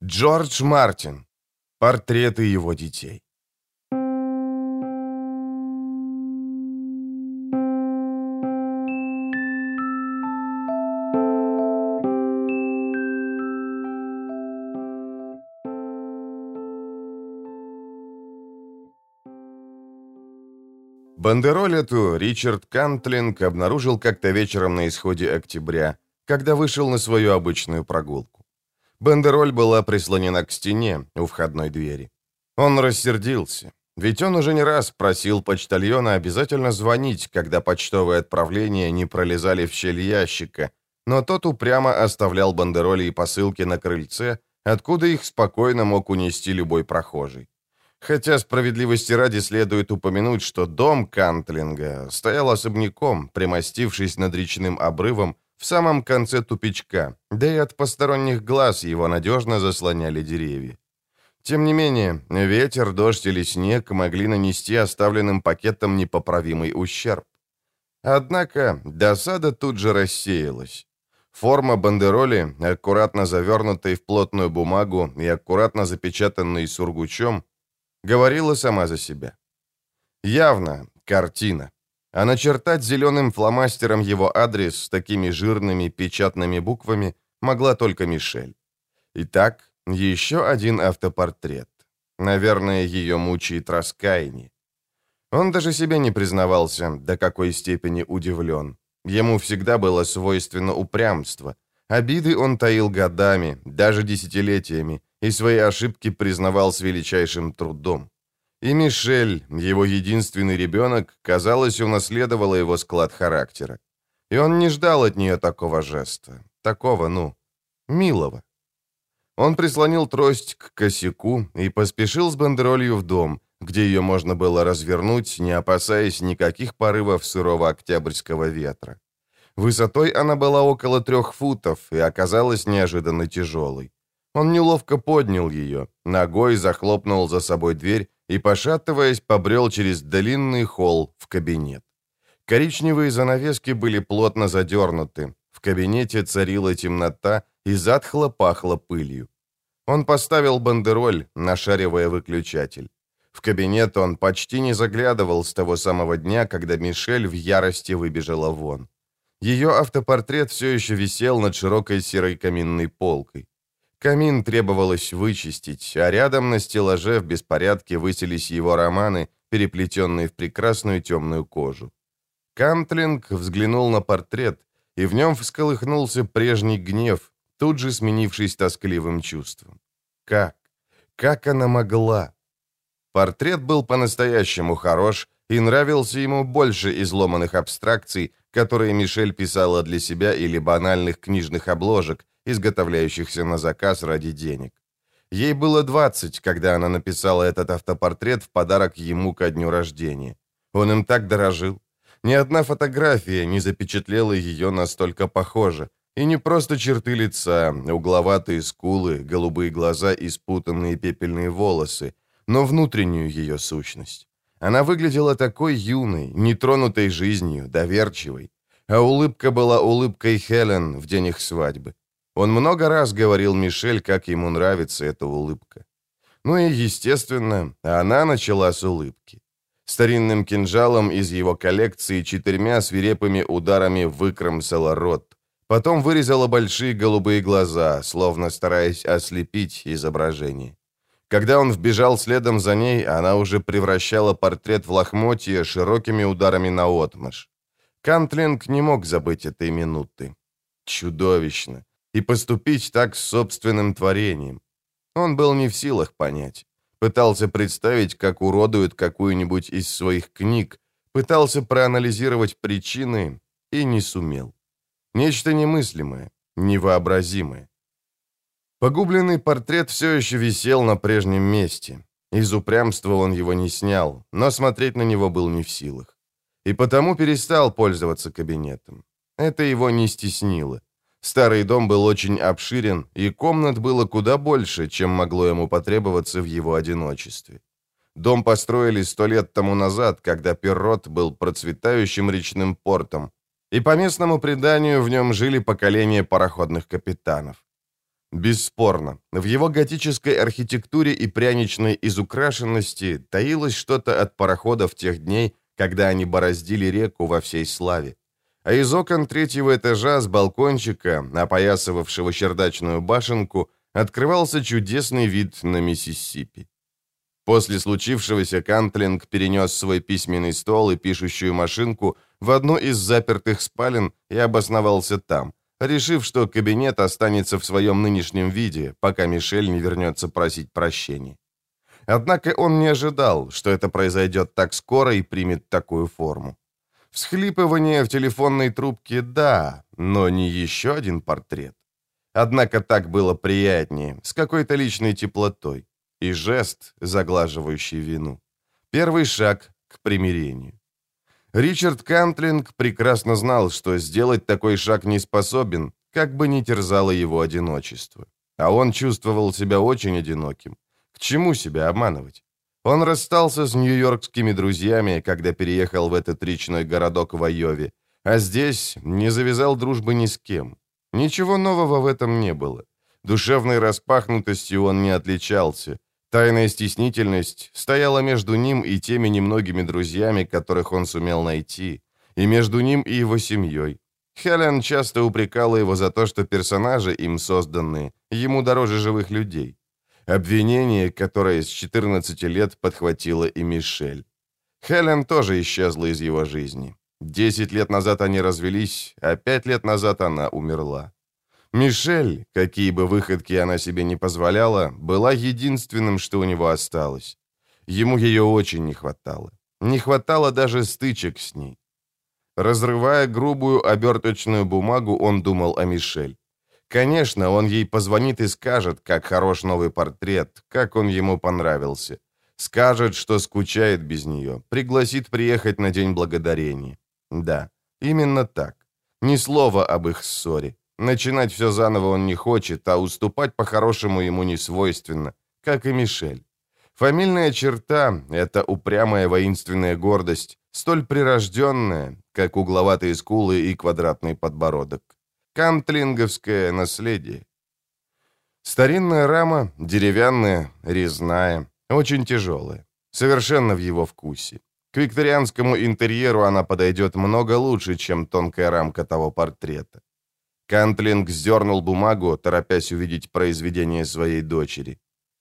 Джордж Мартин. Портреты его детей. Бандероль эту Ричард Кантлинг обнаружил как-то вечером на исходе октября, когда вышел на свою обычную прогулку. Бандероль была прислонена к стене у входной двери. Он рассердился, ведь он уже не раз просил почтальона обязательно звонить, когда почтовые отправления не пролезали в щель ящика, но тот упрямо оставлял бандероли и посылки на крыльце, откуда их спокойно мог унести любой прохожий. Хотя справедливости ради следует упомянуть, что дом Кантлинга стоял особняком, примостившись над речным обрывом в самом конце тупичка, да и от посторонних глаз его надежно заслоняли деревья. Тем не менее, ветер, дождь или снег могли нанести оставленным пакетам непоправимый ущерб. Однако досада тут же рассеялась. Форма бандероли, аккуратно завернутой в плотную бумагу и аккуратно запечатанной сургучом, говорила сама за себя. Явно картина. А начертать зеленым фломастером его адрес с такими жирными печатными буквами могла только Мишель. Итак, еще один автопортрет. Наверное, ее мучает раскаяние. Он даже себе не признавался, до какой степени удивлен. Ему всегда было свойственно упрямство. Обиды он таил годами, даже десятилетиями, и свои ошибки признавал с величайшим трудом. И Мишель, его единственный ребенок, казалось, унаследовала его склад характера. И он не ждал от нее такого жеста, такого, милого. Он прислонил трость к косяку и поспешил с бандеролью в дом, где ее можно было развернуть, не опасаясь никаких порывов сырого октябрьского ветра. Высотой она была около 3 футов и оказалась неожиданно тяжелой. Он неловко поднял ее, ногой захлопнул за собой дверь и, пошатываясь, побрел через длинный холл в кабинет. Коричневые занавески были плотно задернуты, в кабинете царила темнота и затхло пахло пылью. Он поставил бандероль, нашаривая выключатель. В кабинет он почти не заглядывал с того самого дня, когда Мишель в ярости выбежала вон. Ее автопортрет все еще висел над широкой серой каминной полкой. Камин требовалось вычистить, а рядом на стеллаже в беспорядке высились его романы, переплетенные в прекрасную темную кожу. Кантлинг взглянул на портрет, и в нем всколыхнулся прежний гнев, тут же сменившись тоскливым чувством. Как она могла? Портрет был по-настоящему хорош и нравился ему больше изломанных абстракций, которые Мишель писала для себя, или банальных книжных обложек, изготовляющихся на заказ ради денег. Ей было 20, когда она написала этот автопортрет в подарок ему ко дню рождения. Он им так дорожил. Ни одна фотография не запечатлела ее настолько похоже. И не просто черты лица, угловатые скулы, голубые глаза и спутанные пепельные волосы, но внутреннюю ее сущность. Она выглядела такой юной, нетронутой жизнью, доверчивой. А улыбка была улыбкой Хелен в день их свадьбы. Он много раз говорил Мишель, как ему нравится эта улыбка. Ну и, естественно, она начала с улыбки. Старинным кинжалом из его коллекции 4 свирепыми ударами выкромсала рот. Потом вырезала большие голубые глаза, словно стараясь ослепить изображение. Когда он вбежал следом за ней, она уже превращала портрет в лохмотья широкими ударами наотмашь. Кантлинг не мог забыть этой минуты. Чудовищно. И поступить так с собственным творением. Он был не в силах понять. Пытался представить, как уродует какую-нибудь из своих книг, пытался проанализировать причины и не сумел. Нечто немыслимое, невообразимое. Погубленный портрет все еще висел на прежнем месте. Из упрямства он его не снял, но смотреть на него был не в силах. И потому перестал пользоваться кабинетом. Это его не стеснило. Старый дом был очень обширен, и комнат было куда больше, чем могло ему потребоваться в его одиночестве. Дом построили 100 лет тому назад, когда Перрот был процветающим речным портом, и по местному преданию в нем жили поколения пароходных капитанов. Бесспорно, в его готической архитектуре и пряничной изукрашенности таилось что-то от пароходов тех дней, когда они бороздили реку во всей славе. А из окон третьего этажа с балкончика, опоясывавшего чердачную башенку, открывался чудесный вид на Миссисипи. После случившегося Кантлинг перенес свой письменный стол и пишущую машинку в одну из запертых спален и обосновался там, решив, что кабинет останется в своем нынешнем виде, пока Мишель не вернется просить прощения. Однако он не ожидал, что это произойдет так скоро и примет такую форму. Всхлипывание в телефонной трубке – да, но не еще один портрет. Однако так было приятнее, с какой-то личной теплотой. И жест, заглаживающий вину. Первый шаг к примирению. Ричард Кантлинг прекрасно знал, что сделать такой шаг не способен, как бы ни терзало его одиночество. А он чувствовал себя очень одиноким. К чему себя обманывать? Он расстался с нью-йоркскими друзьями, когда переехал в этот речной городок в Айове, а здесь не завязал дружбы ни с кем. Ничего нового в этом не было. Душевной распахнутостью он не отличался. Тайная стеснительность стояла между ним и теми немногими друзьями, которых он сумел найти, и между ним и его семьей. Хелен часто упрекала его за то, что персонажи, им созданные, ему дороже живых людей. Обвинение, которое с 14 лет подхватила и Мишель. Хелен тоже исчезла из его жизни. 10 лет назад они развелись, а 5 лет назад она умерла. Мишель, какие бы выходки она себе не позволяла, была единственным, что у него осталось. Ему ее очень не хватало. Не хватало даже стычек с ней. Разрывая грубую оберточную бумагу, он думал о Мишель. Конечно, он ей позвонит и скажет, как хорош новый портрет, как он ему понравился. Скажет, что скучает без нее, пригласит приехать на День Благодарения. Да, именно так. Ни слова об их ссоре. Начинать все заново он не хочет, а уступать по-хорошему ему не свойственно, как и Мишель. Фамильная черта — это упрямая воинственная гордость, столь прирожденная, как угловатые скулы и квадратный подбородок. Кантлинговское наследие. Старинная рама, деревянная, резная, очень тяжелая, совершенно в его вкусе. К викторианскому интерьеру она подойдет много лучше, чем тонкая рамка того портрета. Кантлинг сдернул бумагу, торопясь увидеть произведение своей дочери.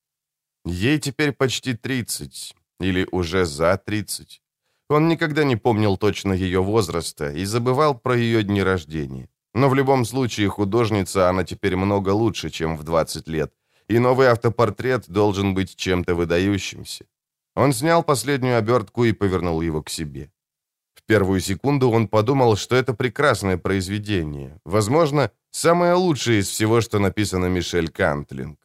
Ей теперь почти 30, или уже за 30. Он никогда не помнил точно ее возраста и забывал про ее дни рождения. Но в любом случае художница она теперь много лучше, чем в 20 лет, и новый автопортрет должен быть чем-то выдающимся. Он снял последнюю обертку и повернул его к себе. В первую секунду он подумал, что это прекрасное произведение, возможно, самое лучшее из всего, что написано Мишель Кантлинг.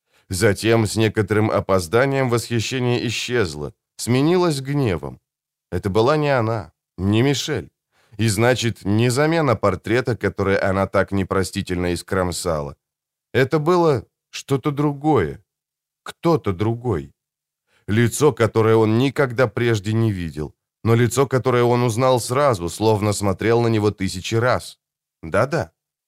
Затем с некоторым опозданием восхищение исчезло, сменилось гневом. Это была не она, не Мишель. И значит, не замена портрета, который она так непростительно искромсала. Это было что-то другое, кто-то другой. Лицо, которое он никогда прежде не видел, но лицо, которое он узнал сразу, словно смотрел на него 1000 раз. Да-да.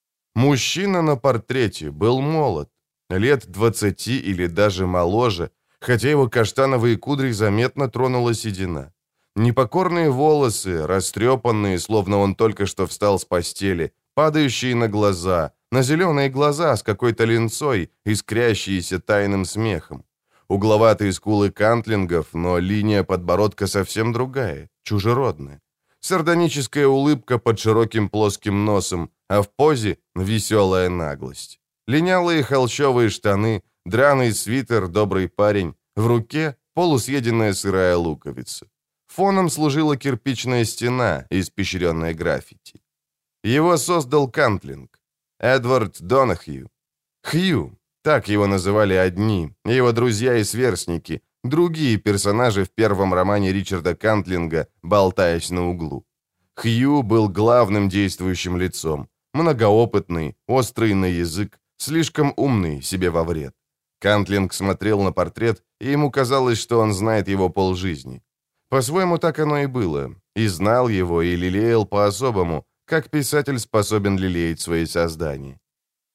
Мужчина на портрете был молод, лет 20 или даже моложе, хотя его каштановые кудри заметно тронула седина. Непокорные волосы, растрепанные, словно он только что встал с постели, падающие на глаза, на зеленые глаза с какой-то линцой, искрящиеся тайным смехом. Угловатые скулы кантлингов, но линия подбородка совсем другая, чужеродная. Сардоническая улыбка под широким плоским носом, а в позе веселая наглость. Линялые холщовые штаны, драный свитер, добрый парень, в руке полусъеденная сырая луковица. Фоном служила кирпичная стена, испещренная граффити. Его создал Кантлинг. Эдвард Донахью. Хью, так его называли одни, его друзья и сверстники, другие персонажи в первом романе Ричарда Кантлинга, болтаясь на углу. Хью был главным действующим лицом, многоопытный, острый на язык, слишком умный себе во вред. Кантлинг смотрел на портрет, и ему казалось, что он знает его полжизни. По-своему, так оно и было. И знал его, и лелеял по-особому, как писатель способен лелеять свои создания.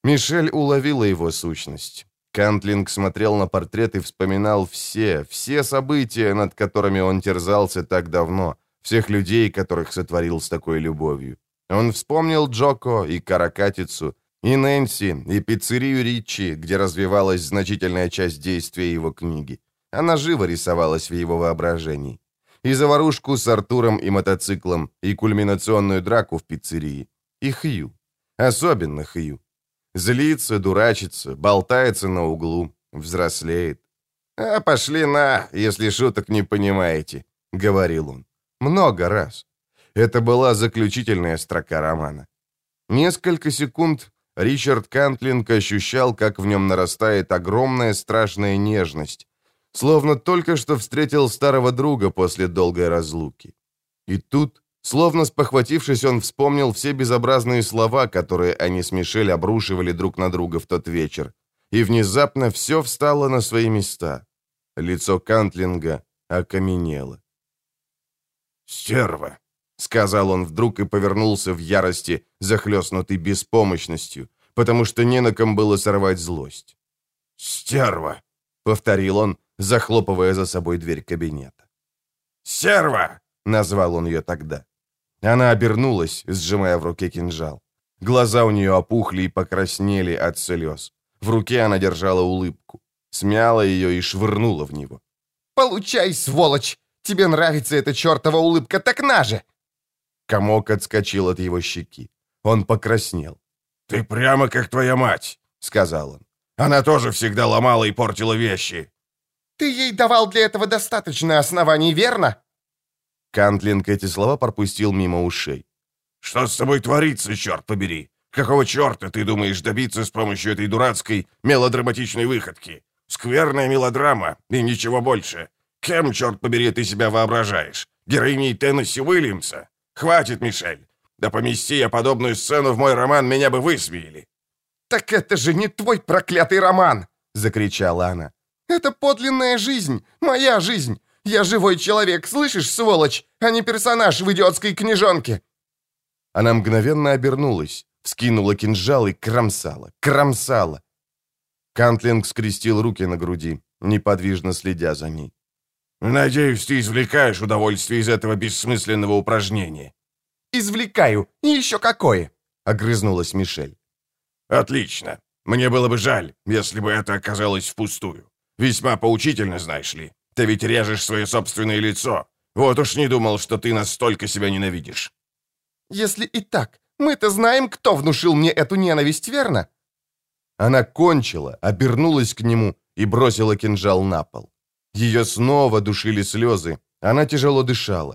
Мишель уловила его сущность. Кантлинг смотрел на портрет и вспоминал все события, над которыми он терзался так давно, всех людей, которых сотворил с такой любовью. Он вспомнил Джоко и Каракатицу, и Нэнси, и пиццерию Ричи, где развивалась значительная часть действия его книги. Она живо рисовалась в его воображении. И заварушку с Артуром и мотоциклом, и кульминационную драку в пиццерии. И Хью. Особенно Хью. Злится, дурачится, болтается на углу, взрослеет. «А пошли на, если шуток не понимаете», — говорил он. Много раз. Это была заключительная строка романа. Несколько секунд Ричард Кантлинг ощущал, как в нем нарастает огромная страшная нежность, словно только что встретил старого друга после долгой разлуки. И тут, словно спохватившись, он вспомнил все безобразные слова, которые они с Мишель обрушивали друг на друга в тот вечер, и внезапно все встало на свои места. Лицо Кантлинга окаменело. «Стерва!» — сказал он вдруг и повернулся в ярости, захлестнутый беспомощностью, потому что не на ком было сорвать злость. «Стерва!» — повторил он, захлопывая за собой дверь кабинета. «Стерва!» — назвал он ее тогда. Она обернулась, сжимая в руке кинжал. Глаза у нее опухли и покраснели от слез. В руке она держала улыбку, смяла ее и швырнула в него. «Получай, сволочь! Тебе нравится эта чертова улыбка, так на же!» Комок отскочил от его щеки. Он покраснел. «Ты прямо как твоя мать», — сказал он. «Она тоже всегда ломала и портила вещи». «Ты ей давал для этого достаточно оснований, верно?» Кантлинг эти слова пропустил мимо ушей. «Что с тобой творится, черт побери? Какого черта ты думаешь добиться с помощью этой дурацкой мелодраматичной выходки? Скверная мелодрама и ничего больше. Кем, черт побери, ты себя воображаешь? Героиней Теннесси Уильямса? Хватит, Мишель. Да помести я подобную сцену в мой роман, меня бы высмеяли». «Так это же не твой проклятый роман!» — закричала она. «Это подлинная жизнь, моя жизнь. Я живой человек, слышишь, сволочь, а не персонаж в идиотской книжонке!» Она мгновенно обернулась, вскинула кинжал и кромсала. Кантлинг скрестил руки на груди, неподвижно следя за ней. «Надеюсь, ты извлекаешь удовольствие из этого бессмысленного упражнения». «Извлекаю, и еще какое!» — огрызнулась Мишель. «Отлично. Мне было бы жаль, если бы это оказалось впустую. Весьма поучительно, знаешь ли. Ты ведь режешь свое собственное лицо. Вот уж не думал, что ты настолько себя ненавидишь». «Если и так, мы-то знаем, кто внушил мне эту ненависть, верно?» Она кончила, обернулась к нему и бросила кинжал на пол. Ее снова душили слезы. Она тяжело дышала.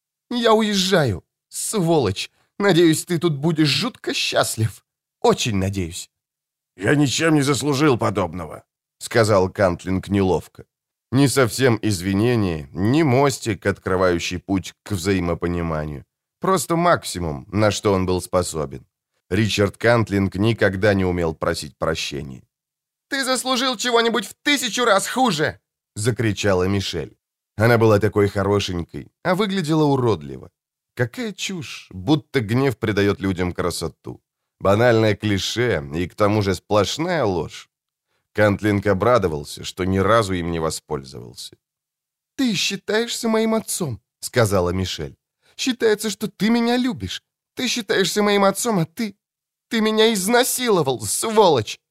«Я уезжаю, сволочь. Надеюсь, ты тут будешь жутко счастлив. Очень надеюсь». «Я ничем не заслужил подобного», — сказал Кантлинг неловко. Не совсем извинение, не мостик, открывающий путь к взаимопониманию. Просто максимум, на что он был способен. Ричард Кантлинг никогда не умел просить прощения. «Ты заслужил чего-нибудь в 1000 раз хуже!» — закричала Мишель. Она была такой хорошенькой, а выглядела уродливо. Какая чушь, будто гнев придает людям красоту. Банальное клише и к тому же сплошная ложь. Кантлинг обрадовался, что ни разу им не воспользовался. «Ты считаешься моим отцом», — сказала Мишель. «Считается, что ты меня любишь. Ты считаешься моим отцом, а ты меня изнасиловал, сволочь!»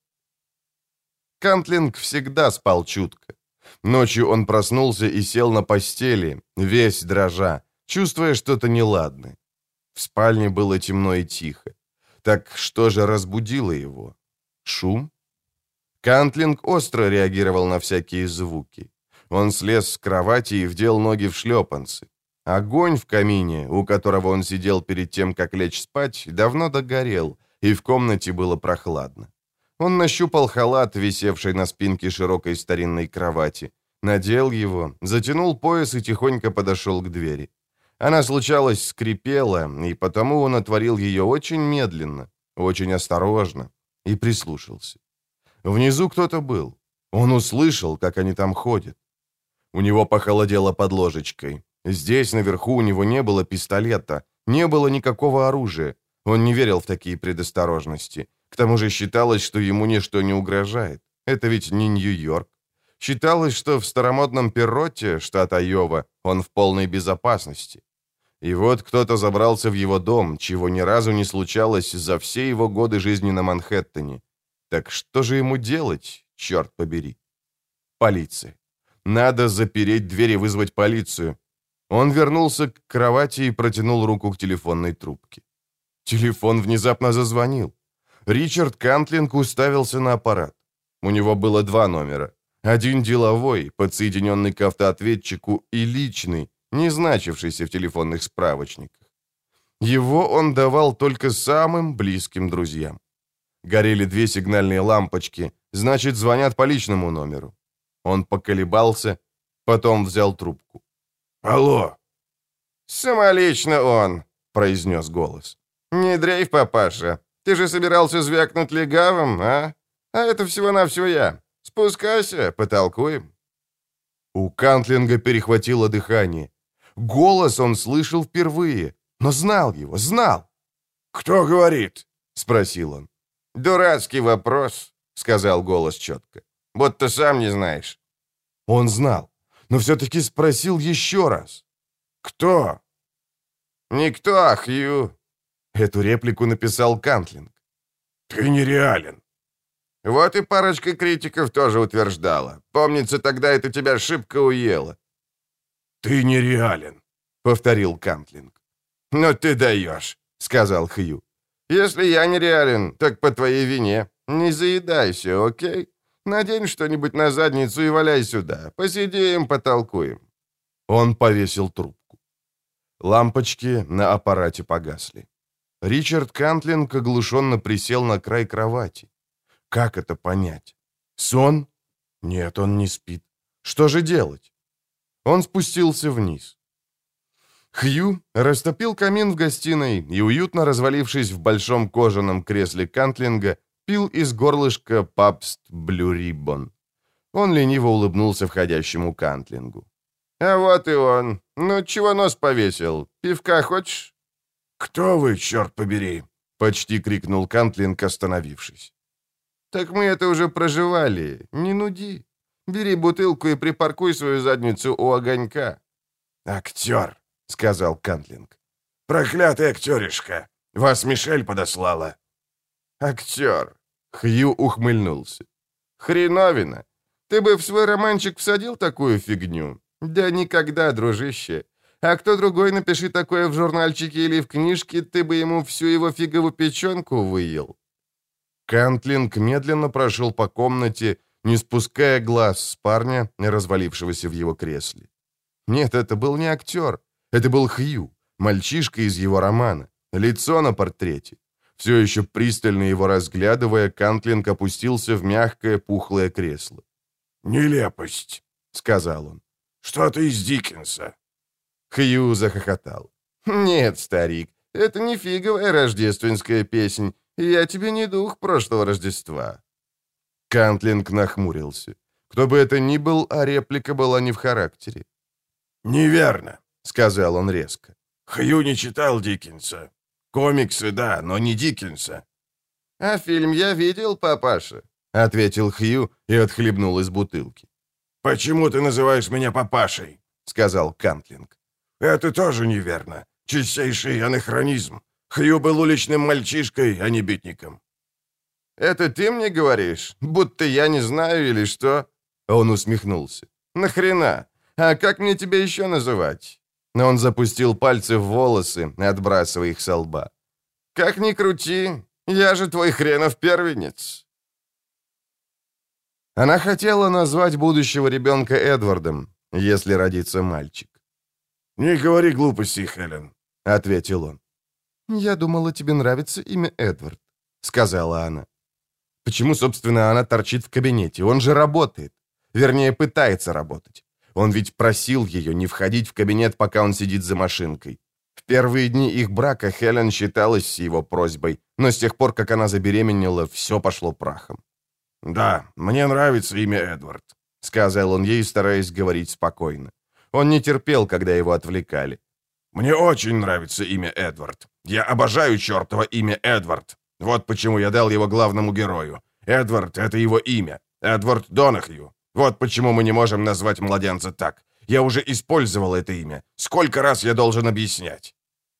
Кантлинг всегда спал чутко. Ночью он проснулся и сел на постели, весь дрожа, чувствуя что-то неладное. В спальне было темно и тихо. Так что же разбудило его? Шум? Кантлинг остро реагировал на всякие звуки. Он слез с кровати и вдел ноги в шлепанцы. Огонь в камине, у которого он сидел перед тем, как лечь спать, давно догорел, и в комнате было прохладно. Он нащупал халат, висевший на спинке широкой старинной кровати, надел его, затянул пояс и тихонько подошел к двери. Она, случалось, скрипела, и потому он отворил ее очень медленно, очень осторожно, и прислушался. Внизу кто-то был. Он услышал, как они там ходят. У него похолодело под ложечкой. Здесь, наверху, у него не было пистолета, не было никакого оружия. Он не верил в такие предосторожности. К тому же считалось, что ему ничто не угрожает. Это ведь не Нью-Йорк. Считалось, что в старомодном Перротте, штат Айова, он в полной безопасности. И вот кто-то забрался в его дом, чего ни разу не случалось за все его годы жизни на Манхэттене. Так что же ему делать, черт побери? Полиция. Надо запереть дверь и вызвать полицию. Он вернулся к кровати и протянул руку к телефонной трубке. Телефон внезапно зазвонил. Ричард Кантлинг уставился на аппарат. У него было 2 номера. Один деловой, подсоединенный к автоответчику, и личный, не значившийся в телефонных справочниках. Его он давал только самым близким друзьям. Горели 2 сигнальные лампочки, значит, звонят по личному номеру. Он поколебался, потом взял трубку. «Алло!» «Самолично он!» — произнес голос. «Не дрейф, папаша. Ты же собирался звякнуть легавым, а? А это всего-навсего я. Спускайся, потолкуем». У Кантлинга перехватило дыхание. Голос он слышал впервые, но знал его, знал. «Кто говорит?» — спросил он. «Дурацкий вопрос», — сказал голос четко. «Будто сам не знаешь». Он знал, но все-таки спросил еще раз. «Кто?» «Никто, а Хью». Эту реплику написал Кантлинг. «Ты нереален». Вот и парочка критиков тоже утверждала. Помнится, тогда это тебя шибко уело. «Ты нереален», — повторил Кантлинг. «Ну ты даешь», — сказал Хью. «Если я нереален, так по твоей вине. Не заедайся, окей? Надень что-нибудь на задницу и валяй сюда. Посидим, потолкуем». Он повесил трубку. Лампочки на аппарате погасли. Ричард Кантлинг оглушенно присел на край кровати. Как это понять? Сон? Нет, он не спит. Что же делать? Он спустился вниз. Хью растопил камин в гостиной и, уютно развалившись в большом кожаном кресле Кантлинга, пил из горлышка Пабст Блю Риббон. Он лениво улыбнулся входящему Кантлингу. «А вот и он. Ну, чего нос повесил? Пивка хочешь?» «Кто вы, черт побери?» — почти крикнул Кантлинг, остановившись. «Так мы это уже проживали. Не нуди. Бери бутылку и припаркуй свою задницу у огонька». «Актер», — сказал Кантлинг. «Проклятый актеришка. Вас Мишель подослала». «Актер», — Хью ухмыльнулся. «Хреновина. Ты бы в свой романчик всадил такую фигню? Да никогда, дружище. А кто другой напиши такое в журнальчике или в книжке, ты бы ему всю его фиговую печенку выел». Кантлинг медленно прошел по комнате, не спуская глаз с парня, развалившегося в его кресле. Нет, это был не актер. Это был Хью, мальчишка из его романа. Лицо на портрете. Все еще пристально его разглядывая, Кантлинг опустился в мягкое пухлое кресло. «Нелепость», — сказал он. «Что-то из Диккенса». Хью захохотал. «Нет, старик, это не фиговая рождественская песнь. Я тебе не дух прошлого Рождества». Кантлинг нахмурился. Кто бы это ни был, а реплика была не в характере. «Неверно», — сказал он резко. «Хью не читал Диккенса. Комиксы, да, но не Диккенса». «А фильм я видел, папаша», — ответил Хью и отхлебнул из бутылки. «Почему ты называешь меня папашей?» — сказал Кантлинг. «Это тоже неверно. Чистейший анахронизм. Хью был уличным мальчишкой, а не битником». «Это ты мне говоришь? Будто я не знаю или что?» Он усмехнулся. «Нахрена? А как мне тебя еще называть?» Он запустил пальцы в волосы, отбрасывая их со лба. «Как ни крути, я же твой хренов первенец». Она хотела назвать будущего ребенка Эдвардом, если родится мальчик. «Не говори глупостей, Хелен», — ответил он. «Я думала, тебе нравится имя Эдвард», — сказала она. Почему, собственно, она торчит в кабинете? Он же работает. Вернее, пытается работать. Он ведь просил ее не входить в кабинет, пока он сидит за машинкой. В первые дни их брака Хелен считалась с его просьбой, но с тех пор, как она забеременела, все пошло прахом. «Да, мне нравится имя Эдвард», — сказал он ей, стараясь говорить спокойно. Он не терпел, когда его отвлекали. «Мне очень нравится имя Эдвард. Я обожаю чертово имя Эдвард. Вот почему я дал его главному герою. Эдвард — это его имя. Эдвард Донахью. Вот почему мы не можем назвать младенца так. Я уже использовал это имя. Сколько раз я должен объяснять?»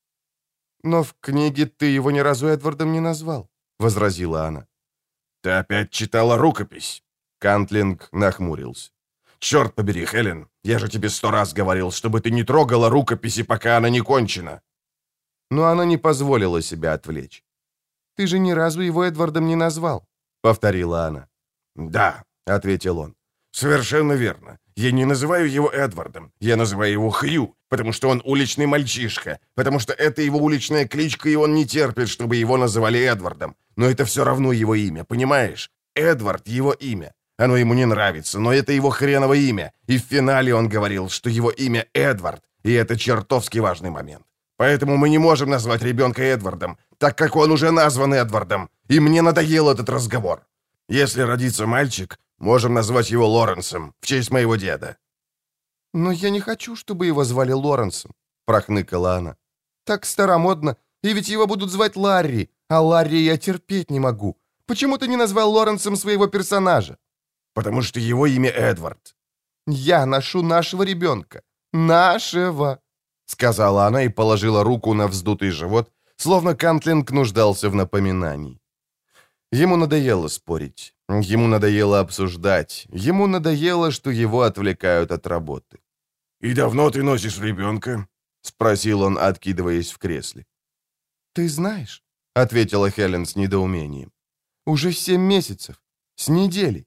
«Но в книге ты его ни разу Эдвардом не назвал», — возразила она. «Ты опять читала рукопись?» Кантлинг нахмурился. «Черт побери, Хелен, я же тебе 100 раз говорил, чтобы ты не трогала рукописи, пока она не кончена». Но она не позволила себя отвлечь. «Ты же ни разу его Эдвардом не назвал», — повторила она. «Да», — ответил он, — «совершенно верно. Я не называю его Эдвардом, я называю его Хью, потому что он уличный мальчишка, потому что это его уличная кличка, и он не терпит, чтобы его называли Эдвардом. Но это все равно его имя, понимаешь? Эдвард — его имя. Оно ему не нравится, но это его хреново имя. И в финале он говорил, что его имя Эдвард, и это чертовски важный момент. Поэтому мы не можем назвать ребенка Эдвардом, так как он уже назван Эдвардом, и мне надоел этот разговор. Если родится мальчик, можем назвать его Лоренсом, в честь моего деда». «Но я не хочу, чтобы его звали Лоренсом», — прохныкала она. «Так старомодно, и ведь его будут звать Ларри, а Ларри я терпеть не могу. Почему ты не назвал Лоренсом своего персонажа?» «Потому что его имя Эдвард». «Я ношу нашего ребенка. Нашего», — сказала она и положила руку на вздутый живот, словно Кантлинг нуждался в напоминании. Ему надоело спорить, ему надоело обсуждать, ему надоело, что его отвлекают от работы. «И давно ты носишь ребенка?» — спросил он, откидываясь в кресле. «Ты знаешь», — ответила Хелен с недоумением, — «уже 7 месяцев, с недели».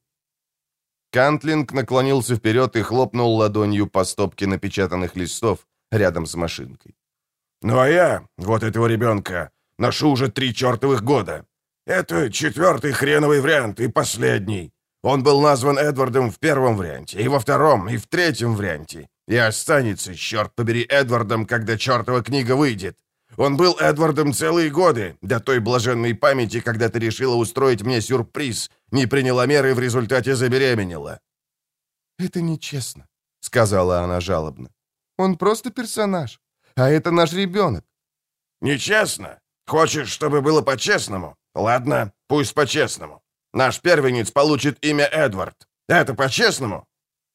Кантлинг наклонился вперед и хлопнул ладонью по стопке напечатанных листов рядом с машинкой. «Ну а я, вот этого ребенка, ношу уже 3 чертовых года. Это 4-й хреновый вариант и последний. Он был назван Эдвардом в 1-м варианте, и во 2-м, и в 3-м варианте. И останется, черт побери, Эдвардом, когда чертова книга выйдет. Он был Эдвардом целые годы, до той блаженной памяти, когда ты решила устроить мне сюрприз, не приняла меры и в результате забеременела». «Это нечестно», — сказала она жалобно. «Он просто персонаж, а это наш ребенок». «Нечестно? Хочешь, чтобы было по-честному? Ладно, пусть по-честному. Наш первенец получит имя Эдвард. Это по-честному?»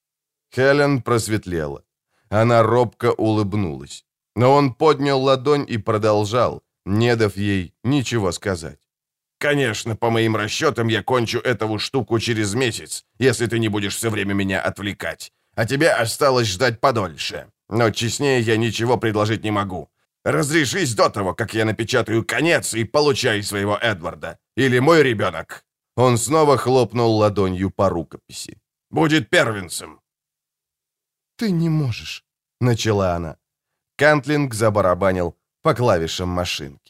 Хелен просветлела. Она робко улыбнулась. Но он поднял ладонь и продолжал, не дав ей ничего сказать. «Конечно, по моим расчетам, я кончу эту штуку через месяц, если ты не будешь все время меня отвлекать. А тебе осталось ждать подольше. Но честнее я ничего предложить не могу. Разрешись до того, как я напечатаю конец и получай своего Эдварда. Или мой ребенок». Он снова хлопнул ладонью по рукописи. «Будет первенцем». «Ты не можешь», — начала она. Кантлинг забарабанил по клавишам машинки.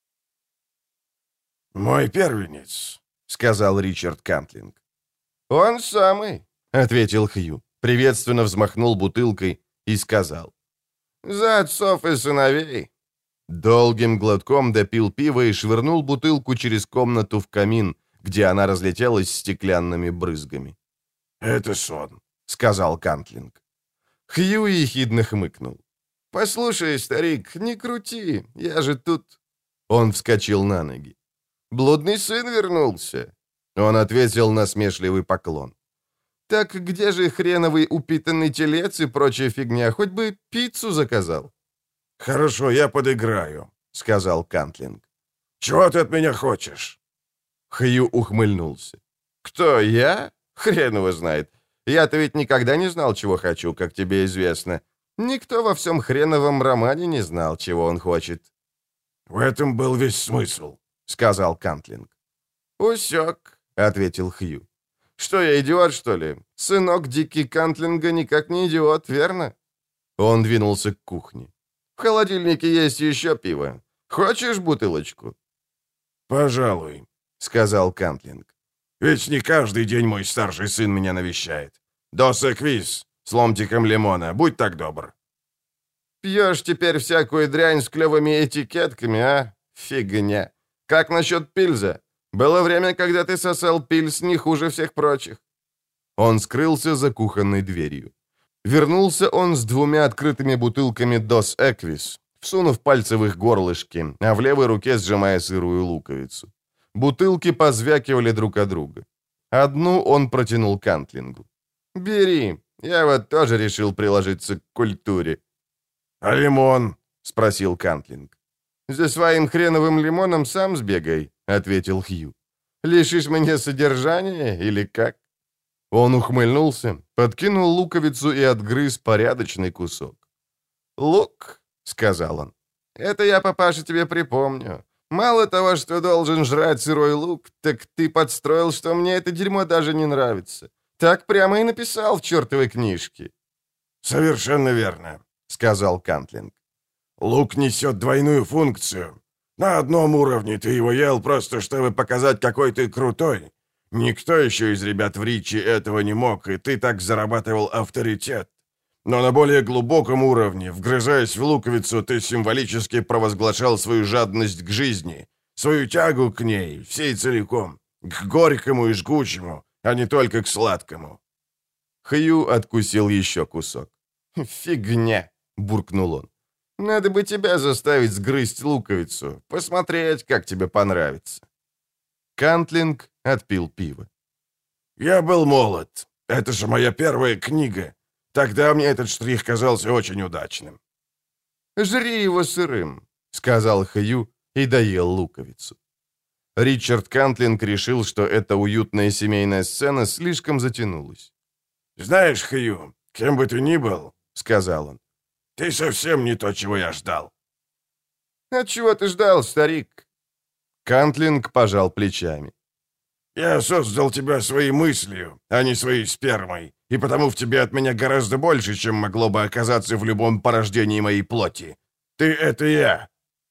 «Мой первенец», — сказал Ричард Кантлинг. «Он самый», — ответил Хью, приветственно взмахнул бутылкой и сказал. «За отцов и сыновей». Долгим глотком допил пиво и швырнул бутылку через комнату в камин, где она разлетелась стеклянными брызгами. «Это сон», — сказал Кантлинг. Хью ехидно хмыкнул. «Послушай, старик, не крути, я же тут...» Он вскочил на ноги. «Блудный сын вернулся!» Он ответил насмешливый поклон. «Так где же хреновый упитанный телец и прочая фигня? Хоть бы пиццу заказал». «Хорошо, я подыграю», — сказал Кантлинг. «Чего ты от меня хочешь?» Хью ухмыльнулся. «Кто, я? Хрен его знает. Я-то ведь никогда не знал, чего хочу, как тебе известно. Никто во всем хреновом романе не знал, чего он хочет». «В этом был весь смысл», — сказал Кантлинг. «Усек», — ответил Хью. «Что, я идиот, что ли? Сынок Дики Кантлинга никак не идиот, верно?» Он двинулся к кухне. «В холодильнике есть еще пиво. Хочешь бутылочку?» «Пожалуй», — сказал Кантлинг. «Ведь не каждый день мой старший сын меня навещает. Дос Эквис с ломтиком лимона, будь так добр». «Пьешь теперь всякую дрянь с клевыми этикетками, а? Фигня. Как насчет пильза? Было время, когда ты сосал пильз не хуже всех прочих». Он скрылся за кухонной дверью. Вернулся он с 2 открытыми бутылками Дос Эквис, всунув пальцы в их горлышки, а в левой руке сжимая сырую луковицу. Бутылки позвякивали друг о друга. Одну он протянул Кантлингу. «Бери, я вот тоже решил приложиться к культуре». «А лимон?» — спросил Кантлинг. «За своим хреновым лимоном сам сбегай», — ответил Хью. «Лишишь мне содержания или как?» Он ухмыльнулся, подкинул луковицу и отгрыз порядочный кусок. «Лук», — сказал он, — «это я, папаша, тебе припомню. Мало того, что должен жрать сырой лук, так ты подстроил, что мне это дерьмо даже не нравится. Так прямо и написал в чертовой книжке». «Совершенно верно», — сказал Кантлинг. «Лук несет двойную функцию. На одном уровне ты его ел просто, чтобы показать, какой ты крутой. Никто еще из ребят в Ричи этого не мог, и ты так зарабатывал авторитет. Но на более глубоком уровне, вгрызаясь в луковицу, ты символически провозглашал свою жадность к жизни, свою тягу к ней, всей целиком, к горькому и жгучему, а не только к сладкому». Хью откусил еще кусок. «Фигня!» — буркнул он. «Надо бы тебя заставить сгрызть луковицу, посмотреть, как тебе понравится». Кантлинг отпил пиво. «Я был молод. Это же моя первая книга. Тогда мне этот штрих казался очень удачным». «Жри его сырым», — сказал Хью и доел луковицу. Ричард Кантлинг решил, что эта уютная семейная сцена слишком затянулась. «Знаешь, Хью, кем бы ты ни был, — сказал он, — ты совсем не то, чего я ждал». «А чего ты ждал, старик?» Кантлинг пожал плечами. «Я создал тебя своей мыслью, а не своей спермой, и потому в тебе от меня гораздо больше, чем могло бы оказаться в любом порождении моей плоти. Ты — это я».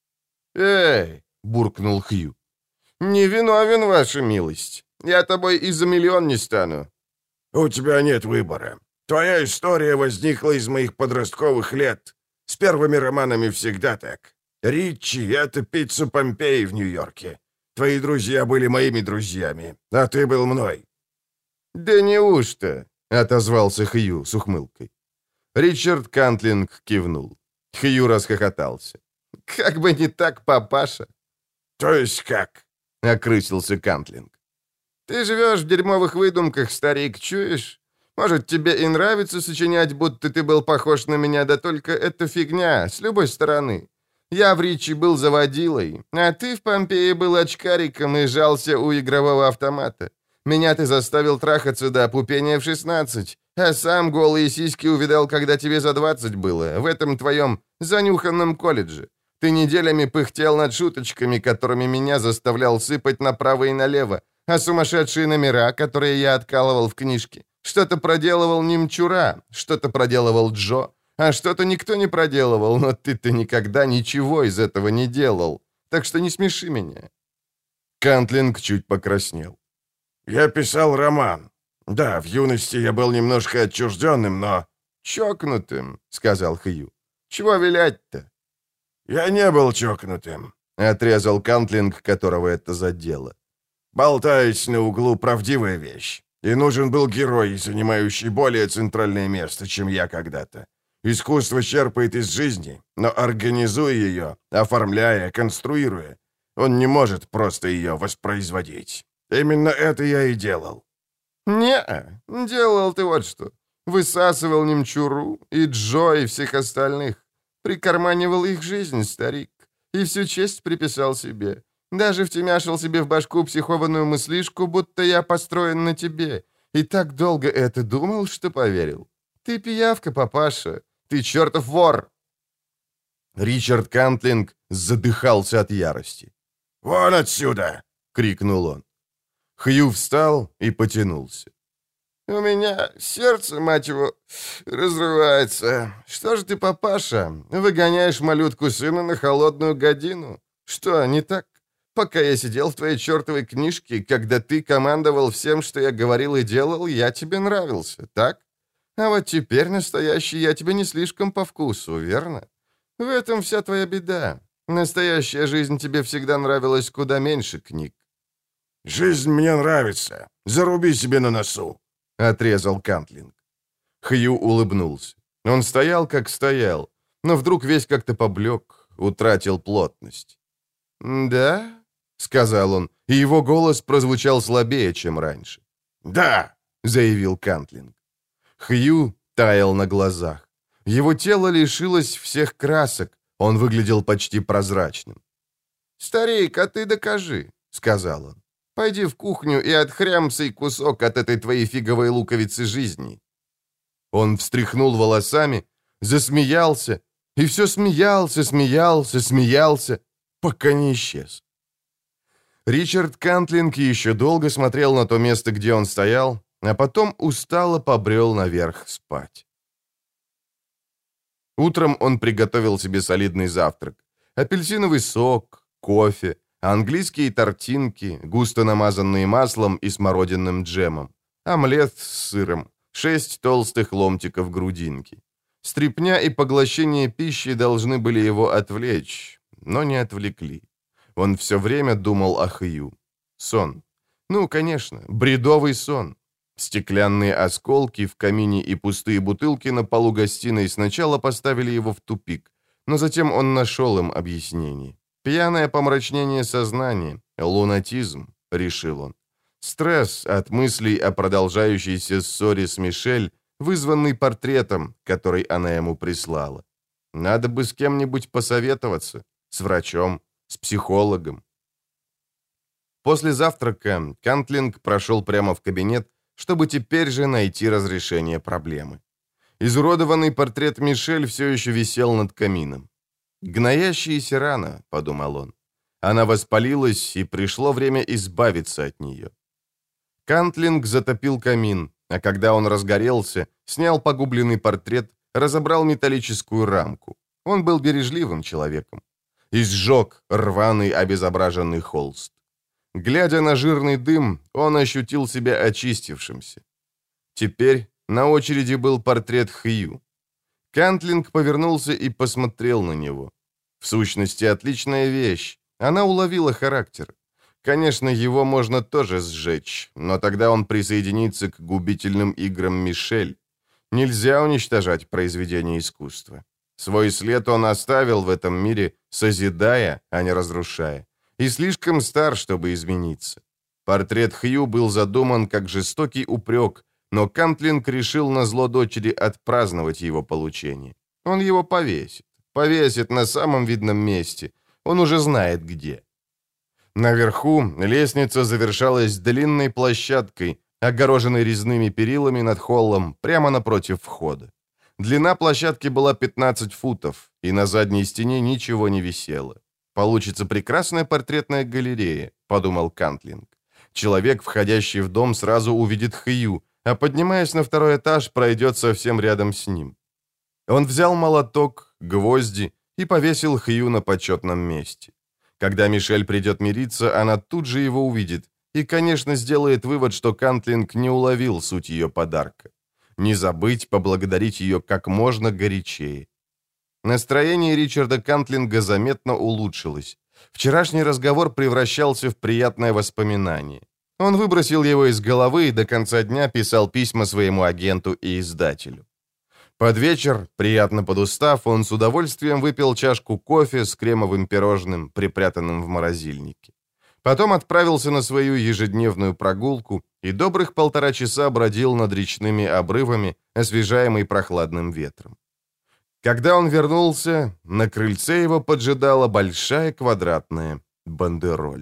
«Эй!» — буркнул Хью. «Не виновен, ваша милость. Я тобой и за миллион не стану». «У тебя нет выбора. Твоя история возникла из моих подростковых лет. С первыми романами всегда так. Ричи — это пицца Помпеи в Нью-Йорке. Твои друзья были моими друзьями, а ты был мной». «Да неужто?» — отозвался Хью с ухмылкой. Ричард Кантлинг кивнул. Хью расхохотался. «Как бы не так, папаша!» «То есть как?» — окрысился Кантлинг. «Ты живешь в дерьмовых выдумках, старик, чуешь? Может, тебе и нравится сочинять, будто ты был похож на меня, да только это фигня, с любой стороны. Я в Ричи был заводилой, а ты в Помпеи был очкариком и жался у игрового автомата. Меня ты заставил трахаться до опупения в 16, а сам голые сиськи увидал, когда тебе за 20 было, в этом твоем занюханном колледже. Ты неделями пыхтел над шуточками, которыми меня заставлял сыпать направо и налево, а сумасшедшие номера, которые я откалывал в книжке. Что-то проделывал Немчура, что-то проделывал Джо, а что-то никто не проделывал, но ты-то никогда ничего из этого не делал. Так что не смеши меня». Кантлинг чуть покраснел. «Я писал роман. Да, в юности я был немножко отчужденным, но...» «Чокнутым», — сказал Хью. «Чего вилять-то?» «Я не был чокнутым», — отрезал Кантлинг, которого это задело. «Болтаясь на углу — правдивая вещь. И нужен был герой, занимающий более центральное место, чем я когда-то. Искусство черпает из жизни, но организуя ее, оформляя, конструируя, он не может просто ее воспроизводить. Именно это я и делал». «Не, делал ты вот что. Высасывал Немчуру и Джо и всех остальных. Прикарманивал их жизнь, старик. И всю честь приписал себе. Даже втемяшил себе в башку психованную мыслишку, будто я построен на тебе. И так долго это думал, что поверил. Ты пиявка, папаша. Ты чертов вор!» Ричард Кантлинг задыхался от ярости. «Вон отсюда!» — крикнул он. Хью встал и потянулся. «У меня сердце, мать его, разрывается. Что же ты, папаша, выгоняешь малютку сына на холодную годину? Что, не так? Пока я сидел в твоей чертовой книжке, когда ты командовал всем, что я говорил и делал, я тебе нравился, так? А вот теперь настоящий я тебе не слишком по вкусу, верно? В этом вся твоя беда. Настоящая жизнь тебе всегда нравилась куда меньше книг». «Жизнь мне нравится. Заруби себе на носу», — отрезал Кантлинг. Хью улыбнулся. Он стоял, как стоял, но вдруг весь как-то поблек, утратил плотность. «Да? — сказал он, и его голос прозвучал слабее, чем раньше. «Да», — заявил Кантлинг. Хью таял на глазах. Его тело лишилось всех красок, он выглядел почти прозрачным. «Старик, а ты докажи», — сказал он. «Пойди в кухню и отхрямсай кусок от этой твоей фиговой луковицы жизни». Он встряхнул волосами, засмеялся, и все смеялся, пока не исчез. Ричард Кантлинг еще долго смотрел на то место, где он стоял, а потом устало побрел наверх спать. Утром он приготовил себе солидный завтрак. Апельсиновый сок, кофе, английские тортинки, густо намазанные маслом и смородинным джемом, омлет с сыром, 6 толстых ломтиков грудинки. Стряпня и поглощение пищи должны были его отвлечь, но не отвлекли. Он все время думал о Хью. Сон. Ну, конечно, бредовый сон. Стеклянные осколки в камине и пустые бутылки на полу гостиной сначала поставили его в тупик, но затем он нашел им объяснение. Пьяное помрачнение сознания, лунатизм, решил он. Стресс от мыслей о продолжающейся ссоре с Мишель, вызванный портретом, который она ему прислала. Надо бы с кем-нибудь посоветоваться, с врачом, с психологом. После завтрака Кантлинг прошел прямо в кабинет, чтобы теперь же найти разрешение проблемы. Изуродованный портрет Мишель все еще висел над камином. «Гноящаяся рана», — подумал он. Она воспалилась, и пришло время избавиться от нее. Кантлинг затопил камин, а когда он разгорелся, снял погубленный портрет, разобрал металлическую рамку. Он был бережливым человеком. И сжег рваный обезображенный холст. Глядя на жирный дым, он ощутил себя очистившимся. Теперь на очереди был портрет Хью. Кантлинг повернулся и посмотрел на него. В сущности, отличная вещь. Она уловила характер. Конечно, его можно тоже сжечь, но тогда он присоединится к губительным играм Мишель. Нельзя уничтожать произведение искусства. Свой след он оставил в этом мире, созидая, а не разрушая. И слишком стар, чтобы измениться. Портрет Хью был задуман как жестокий упрек, но Кантлинг решил назло дочери отпраздновать его получение. Он его повесит. Повесит на самом видном месте. Он уже знает где. Наверху лестница завершалась длинной площадкой, огороженной резными перилами над холлом, прямо напротив входа. Длина площадки была 15 футов, и на задней стене ничего не висело. «Получится прекрасная портретная галерея», — подумал Кантлинг. Человек, входящий в дом, сразу увидит Хью, а поднимаясь на второй этаж, пройдет совсем рядом с ним. Он взял молоток, гвозди и повесил Хью на почетном месте. Когда Мишель придет мириться, она тут же его увидит и, конечно, сделает вывод, что Кантлинг не уловил суть ее подарка. Не забыть поблагодарить ее как можно горячее. Настроение Ричарда Кантлинга заметно улучшилось. Вчерашний разговор превращался в приятное воспоминание. Он выбросил его из головы и до конца дня писал письма своему агенту и издателю. Под вечер, приятно подустав, он с удовольствием выпил чашку кофе с кремовым пирожным, припрятанным в морозильнике. Потом отправился на свою ежедневную прогулку и добрых 1,5 часа бродил над речными обрывами, освежаемый прохладным ветром. Когда он вернулся, на крыльце его поджидала большая квадратная бандероль.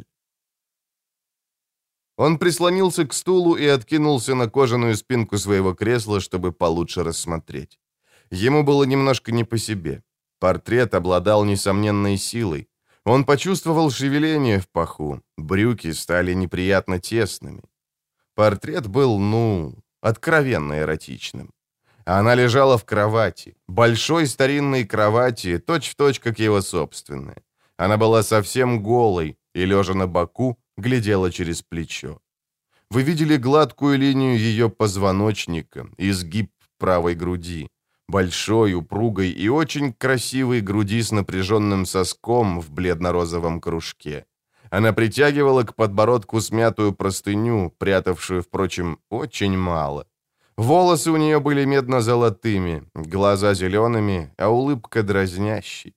Он прислонился к стулу и откинулся на кожаную спинку своего кресла, чтобы получше рассмотреть. Ему было немножко не по себе. Портрет обладал несомненной силой. Он почувствовал шевеление в паху, брюки стали неприятно тесными. Портрет был, откровенно эротичным. Она лежала в кровати, большой старинной кровати, точь-в-точь, как его собственная. Она была совсем голой и, лежа на боку, глядела через плечо. Вы видели гладкую линию ее позвоночника, изгиб правой груди, большой, упругой и очень красивой груди с напряженным соском в бледно-розовом кружке. Она притягивала к подбородку смятую простыню, прятавшую, впрочем, очень мало. Волосы у нее были медно-золотыми, глаза зелеными, а улыбка дразнящей.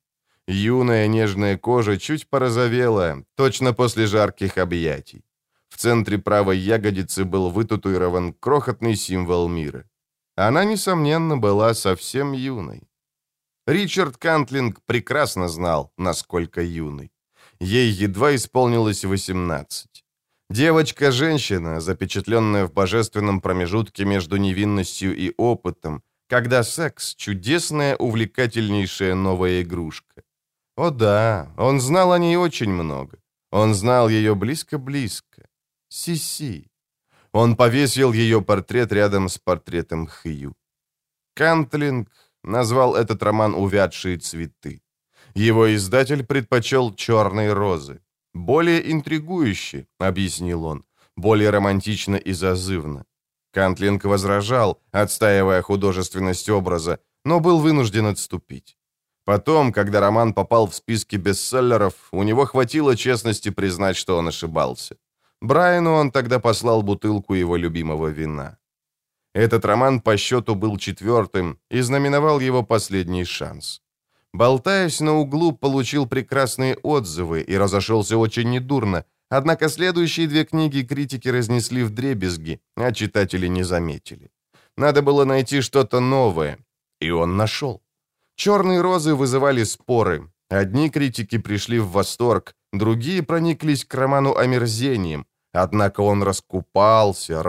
Юная нежная кожа чуть порозовела, точно после жарких объятий. В центре правой ягодицы был вытатуирован крохотный символ мира. Она, несомненно, была совсем юной. Ричард Кантлинг прекрасно знал, насколько юной. Ей едва исполнилось 18. Девочка-женщина, запечатленная в божественном промежутке между невинностью и опытом, когда секс — чудесная, увлекательнейшая новая игрушка. О да, он знал о ней очень много. Он знал ее близко-близко. Сиси. Он повесил ее портрет рядом с портретом Хью. Кантлинг назвал этот роман «Увядшие цветы». Его издатель предпочел «Черные розы». «Более интригующе», — объяснил он, «более романтично и зазывно». Кантлинг возражал, отстаивая художественность образа, но был вынужден отступить. Потом, когда роман попал в списки бестселлеров, у него хватило честности признать, что он ошибался. Брайану он тогда послал бутылку его любимого вина. Этот роман по счету был 4-м и знаменовал его последний шанс. «Болтаясь на углу», получил прекрасные отзывы и разошелся очень недурно, однако следующие 2 книги критики разнесли вдребезги, а читатели не заметили. Надо было найти что-то новое, и он нашел. «Черные розы» вызывали споры. Одни критики пришли в восторг, другие прониклись к роману омерзением, однако он раскупался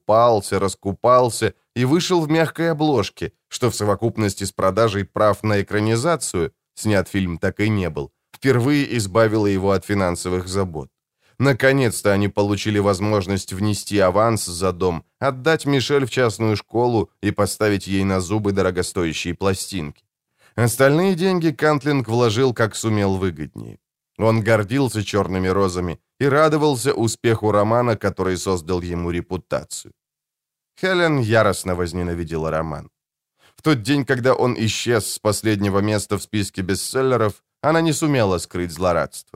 и вышел в мягкой обложке, что в совокупности с продажей прав на экранизацию, снят фильм так и не был, впервые избавило его от финансовых забот. Наконец-то они получили возможность внести аванс за дом, отдать Мишель в частную школу и поставить ей на зубы дорогостоящие пластинки. Остальные деньги Кантлинг вложил как сумел выгоднее. Он гордился «Черными розами» и радовался успеху романа, который создал ему репутацию. Хелен яростно возненавидела роман. В тот день, когда он исчез с последнего места в списке бестселлеров, она не сумела скрыть злорадство.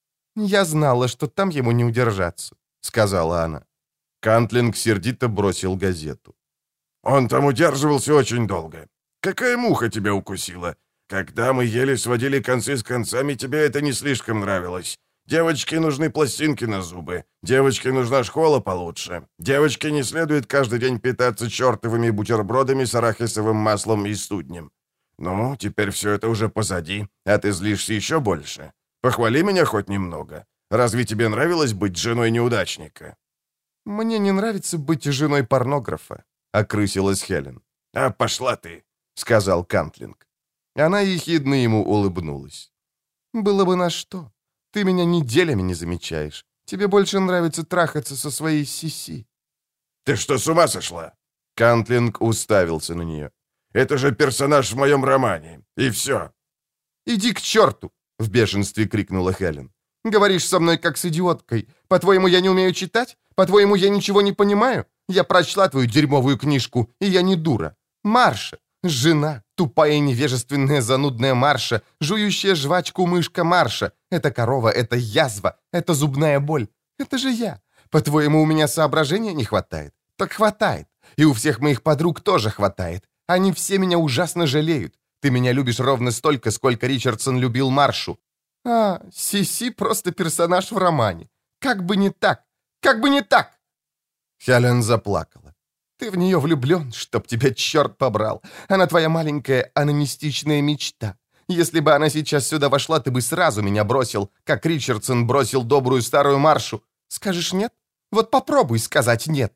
«Я знала, что там ему не удержаться», — сказала она. Кантлинг сердито бросил газету. «Он там удерживался очень долго. Какая муха тебя укусила? Когда мы еле сводили концы с концами, тебе это не слишком нравилось. Девочке нужны пластинки на зубы. Девочке нужна школа получше. Девочке не следует каждый день питаться чертовыми бутербродами с арахисовым маслом и студнем. Ну, теперь все это уже позади, а ты злишься еще больше. Похвали меня хоть немного. Разве тебе нравилось быть женой неудачника?» «Мне не нравится быть женой порнографа», — окрысилась Хелен. «А пошла ты», — сказал Кантлинг. Она ехидно ему улыбнулась. «Было бы на что. Ты меня неделями не замечаешь. Тебе больше нравится трахаться со своей Сиси». «Ты что, с ума сошла?» Кантлинг уставился на нее. «Это же персонаж в моем романе. И все». «Иди к черту!» — в бешенстве крикнула Хелен. «Говоришь со мной как с идиоткой. По-твоему, я не умею читать? По-твоему, я ничего не понимаю? Я прочла твою дерьмовую книжку, и я не дура. Марша, жена, тупая и невежественная занудная Марша, жующая жвачку мышка Марша. Это корова, это язва, это зубная боль. Это же я. По-твоему, у меня соображения не хватает? Так хватает. И у всех моих подруг тоже хватает. Они все меня ужасно жалеют. Ты меня любишь ровно столько, сколько Ричардсон любил Маршу. А, Сиси просто персонаж в романе. Как бы не так! Как бы не так!» Хелен заплакала. «Ты в нее влюблен, чтоб тебя черт побрал. Она твоя маленькая анонистичная мечта. Если бы она сейчас сюда вошла, ты бы сразу меня бросил, как Ричардсон бросил добрую старую Маршу. Скажешь нет? Вот попробуй сказать нет».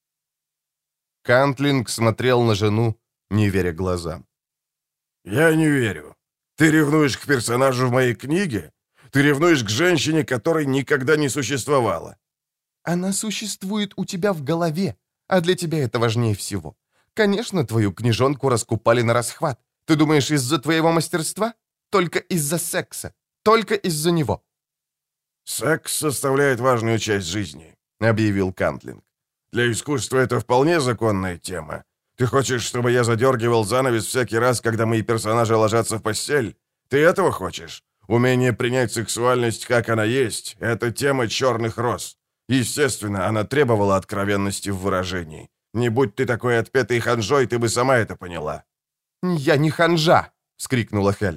Кантлинг смотрел на жену, не веря глазам. «Я не верю. Ты ревнуешь к персонажу в моей книге? Ты ревнуешь к женщине, которой никогда не существовало?» «Она существует у тебя в голове, а для тебя это важнее всего. Конечно, твою книжонку раскупали на расхват. Ты думаешь, из-за твоего мастерства? Только из-за секса. Только из-за него». «Секс составляет важную часть жизни», — объявил Кантлинг. «Для искусства это вполне законная тема. Ты хочешь, чтобы я задергивал занавес всякий раз, когда мои персонажи ложатся в постель? Ты этого хочешь? Умение принять сексуальность, как она есть, — это тема черных роз. Естественно, она требовала откровенности в выражении. Не будь ты такой отпетой ханжой, ты бы сама это поняла». «Я не ханжа!» — вскрикнула Хелен.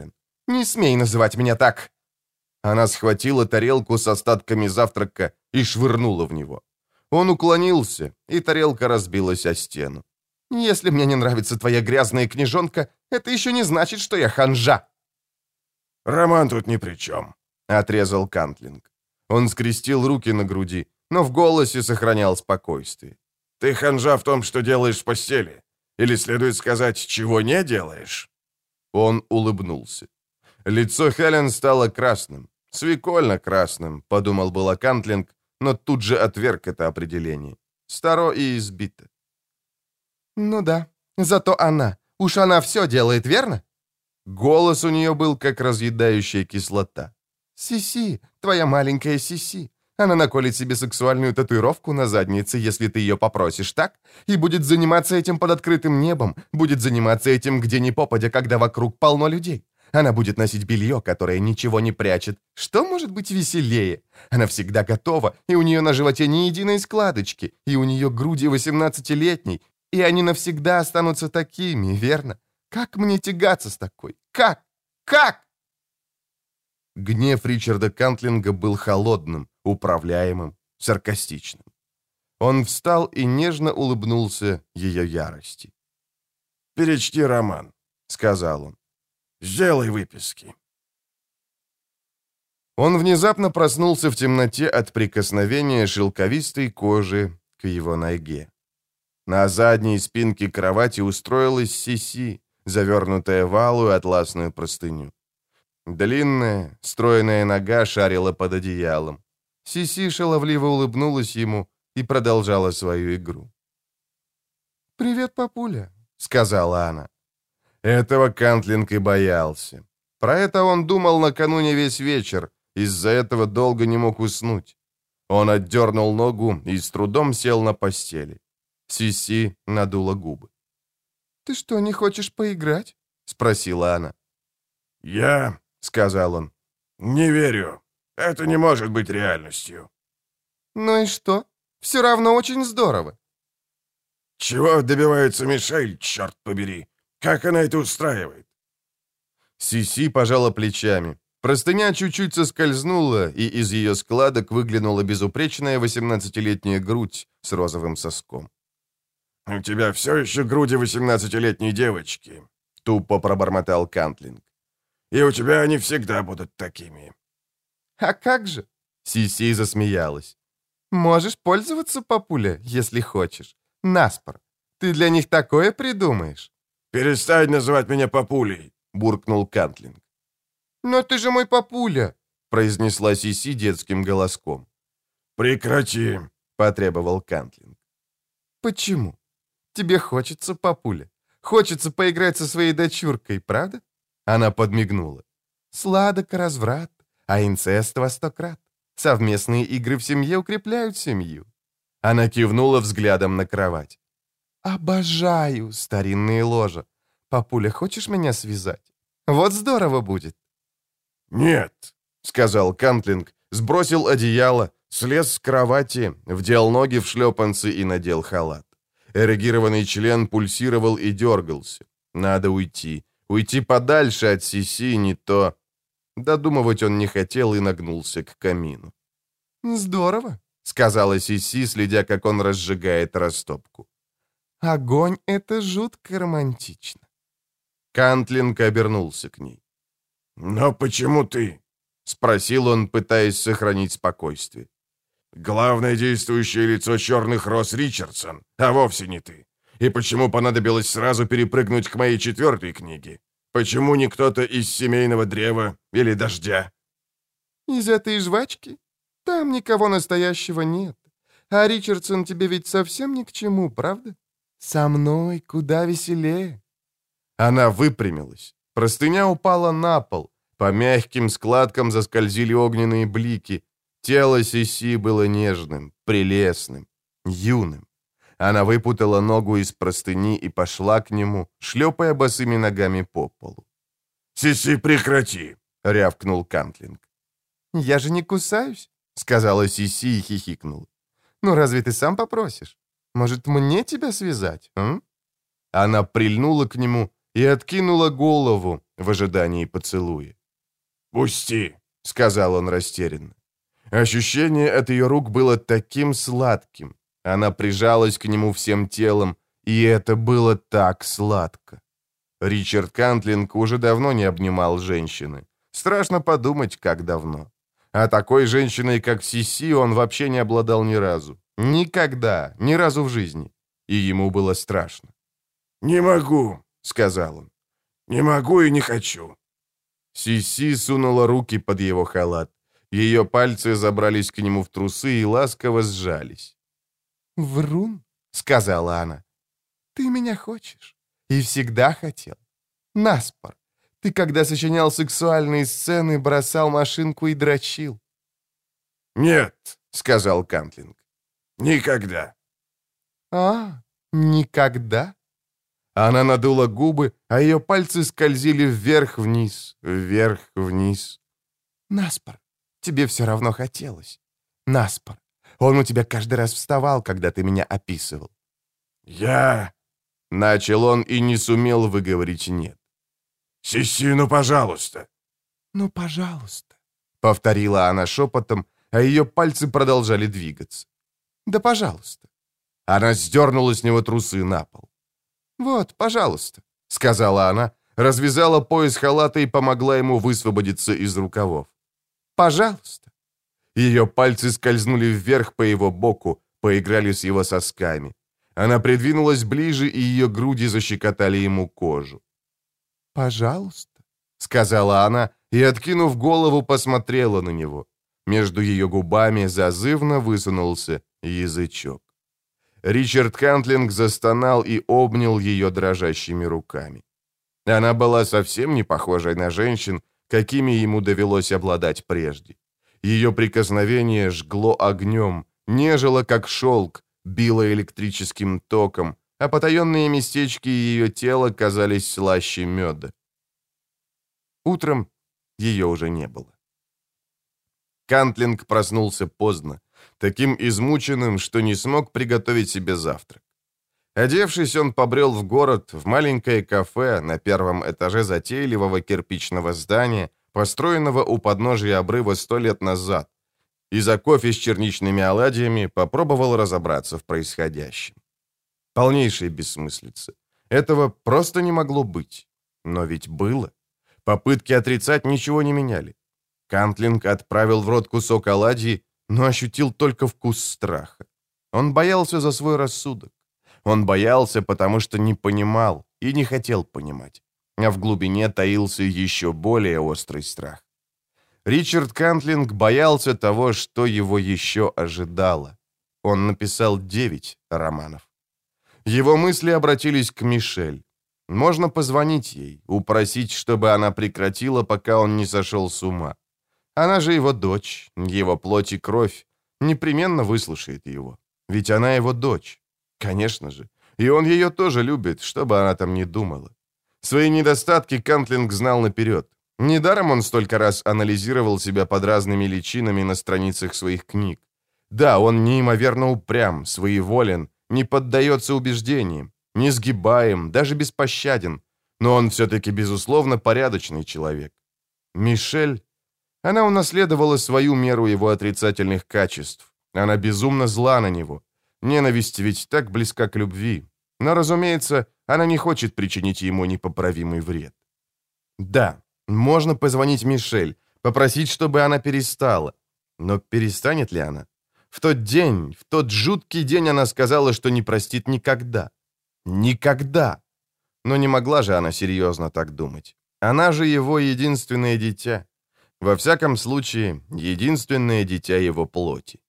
Не смей называть меня так!» Она схватила тарелку с остатками завтрака и швырнула в него. Он уклонился, и тарелка разбилась о стену. «Если мне не нравится твоя грязная книжонка, это еще не значит, что я ханжа!» «Роман тут ни при чем», — отрезал Кантлинг. Он скрестил руки на груди, но в голосе сохранял спокойствие. «Ты ханжа в том, что делаешь в постели. Или следует сказать, чего не делаешь?» Он улыбнулся. Лицо Хелен стало красным. «Свекольно красным», — подумал было Кантлинг, но тут же отверг это определение. Старо и избито. «Ну да, зато она. Уж она все делает, верно?» Голос у нее был, как разъедающая кислота. «Сиси, твоя маленькая Сиси. Она наколет себе сексуальную татуировку на заднице, если ты ее попросишь, так? И будет заниматься этим под открытым небом, будет заниматься этим где ни попадя, когда вокруг полно людей. Она будет носить белье, которое ничего не прячет. Что может быть веселее? Она всегда готова, и у нее на животе ни единой складочки, и у нее груди 18-летней, и они навсегда останутся такими, верно? Как мне тягаться с такой? Как? Как?» Гнев Ричарда Кантлинга был холодным, управляемым, саркастичным. Он встал и нежно улыбнулся ее ярости. «Перечти роман», — сказал он. «Сделай выписки». Он внезапно проснулся в темноте от прикосновения шелковистой кожи к его ноге. На задней спинке кровати устроилась Сиси, завернутая в алую атласную простыню. Длинная, стройная нога шарила под одеялом. Сиси шаловливо улыбнулась ему и продолжала свою игру. «Привет, папуля», — сказала она. Этого Кантлинг и боялся. Про это он думал накануне весь вечер, из-за этого долго не мог уснуть. Он отдернул ногу и с трудом сел на постели. Сиси надула губы. «Ты что, не хочешь поиграть?» — спросила она. «Я», — сказал он, — «не верю. Это не может быть реальностью». «Ну и что? Все равно очень здорово». «Чего добивается Мишель, черт побери? Как она это устраивает?» Сиси пожала плечами. Простыня чуть-чуть соскользнула, и из ее складок выглянула безупречная 18-летняя грудь с розовым соском. «У тебя все еще груди 18-летней девочки», — тупо пробормотал Кантлинг. «И у тебя они всегда будут такими». «А как же?» — Сиси засмеялась. «Можешь пользоваться, папуля, если хочешь. Наспор. Ты для них такое придумаешь». «Перестань называть меня папулей», — буркнул Кантлинг. «Но ты же мой папуля», — произнесла Сиси детским голоском. «Прекрати», — потребовал Кантлинг. «Почему? Тебе хочется, папуля? Хочется поиграть со своей дочуркой, правда?» Она подмигнула. «Сладок разврат, а инцест во 100 крат. Совместные игры в семье укрепляют семью». Она кивнула взглядом на кровать. «Обожаю старинные ложа. Папуля, хочешь меня связать? Вот здорово будет». «Нет», — сказал Кантлинг, сбросил одеяло, слез с кровати, вдел ноги в шлепанцы и надел халат. Эрегированный член пульсировал и дергался. Надо уйти. Уйти подальше от Сиси, не то... Додумывать он не хотел и нагнулся к камину. «Здорово», — сказала Сиси, следя, как он разжигает растопку. «Огонь — это жутко романтично». Кантлинг обернулся к ней. «Но почему ты?» — спросил он, пытаясь сохранить спокойствие. «Главное действующее лицо черных роз Ричардсон, а вовсе не ты. И почему понадобилось сразу перепрыгнуть к моей 4-й книге? Почему не кто-то из семейного древа или дождя?» «Из этой жвачки? Там никого настоящего нет. А Ричардсон тебе ведь совсем ни к чему, правда? Со мной куда веселее». Она выпрямилась. Простыня упала на пол. По мягким складкам заскользили огненные блики. Тело Сиси было нежным, прелестным, юным. Она выпутала ногу из простыни и пошла к нему, шлепая босыми ногами по полу. «Сиси, прекрати!» — рявкнул Кантлинг. «Я же не кусаюсь», — сказала Сиси и хихикнула. «Ну разве ты сам попросишь? Может, мне тебя связать, а?» Она прильнула к нему и откинула голову в ожидании поцелуя. «Пусти», — сказал он растерянно. Ощущение от ее рук было таким сладким. Она прижалась к нему всем телом, и это было так сладко. Ричард Кантлинг уже давно не обнимал женщины. Страшно подумать, как давно. А такой женщиной, как Сиси, он вообще не обладал ни разу. Никогда, ни разу в жизни. И ему было страшно. «Не могу», — сказал он. «Не могу и не хочу». Сиси сунула руки под его халат. Ее пальцы забрались к нему в трусы и ласково сжались. «Врун», — сказала она, — «ты меня хочешь и всегда хотел. Наспор, ты, когда сочинял сексуальные сцены, бросал машинку и дрочил». «Нет», — сказал Кантлинг. «Никогда». Никогда?» Она надула губы, а ее пальцы скользили вверх-вниз, вверх-вниз. «Наспор, тебе все равно хотелось. Наспор, он у тебя каждый раз вставал, когда ты меня описывал». «Я...» — начал он и не сумел выговорить «нет». «Сиси, ну, пожалуйста». «Ну, пожалуйста», — повторила она шепотом, а ее пальцы продолжали двигаться. «Да, пожалуйста». Она сдернула с него трусы на пол. «Вот, пожалуйста», — сказала она, развязала пояс халата и помогла ему высвободиться из рукавов. «Пожалуйста». Ее пальцы скользнули вверх по его боку, поиграли с его сосками. Она придвинулась ближе, и ее груди защекотали ему кожу. «Пожалуйста», — сказала она, и, откинув голову, посмотрела на него. Между ее губами зазывно высунулся язычок. Ричард Кантлинг застонал и обнял ее дрожащими руками. Она была совсем не похожей на женщин, какими ему довелось обладать прежде. Ее прикосновение жгло огнем, нежило, как шелк, било электрическим током, а потаенные местечки ее тела казались слаще меда. Утром ее уже не было. Кантлинг проснулся поздно, таким измученным, что не смог приготовить себе завтрак. Одевшись, он побрел в город, в маленькое кафе на первом этаже затейливого кирпичного здания, построенного у подножия обрыва 100 лет назад, и за кофе с черничными оладьями попробовал разобраться в происходящем. Полнейшая бессмыслица. Этого просто не могло быть. Но ведь было. Попытки отрицать ничего не меняли. Кантлинг отправил в рот кусок оладьи, но ощутил только вкус страха. Он боялся за свой рассудок. Он боялся, потому что не понимал и не хотел понимать. А в глубине таился еще более острый страх. Ричард Кантлинг боялся того, что его еще ожидало. Он написал 9 романов. Его мысли обратились к Мишель. Можно позвонить ей, упросить, чтобы она прекратила, пока он не сошел с ума. Она же его дочь, его плоть и кровь, непременно выслушает его. Ведь она его дочь. Конечно же. И он ее тоже любит, что бы она там ни думала. Свои недостатки Кантлинг знал наперед. Недаром он столько раз анализировал себя под разными личинами на страницах своих книг. Да, он неимоверно упрям, своеволен, не поддается убеждениям, несгибаем, даже беспощаден, но он все-таки, безусловно, порядочный человек. Мишель, она унаследовала свою меру его отрицательных качеств. Она безумно зла на него. Ненависть ведь так близка к любви. Но, разумеется, она не хочет причинить ему непоправимый вред. Да, можно позвонить Мишель, попросить, чтобы она перестала. Но перестанет ли она? В тот день, в тот жуткий день она сказала, что не простит никогда. Никогда! Но не могла же она серьезно так думать. Она же его единственное дитя. Во всяком случае, единственное дитя его плоти.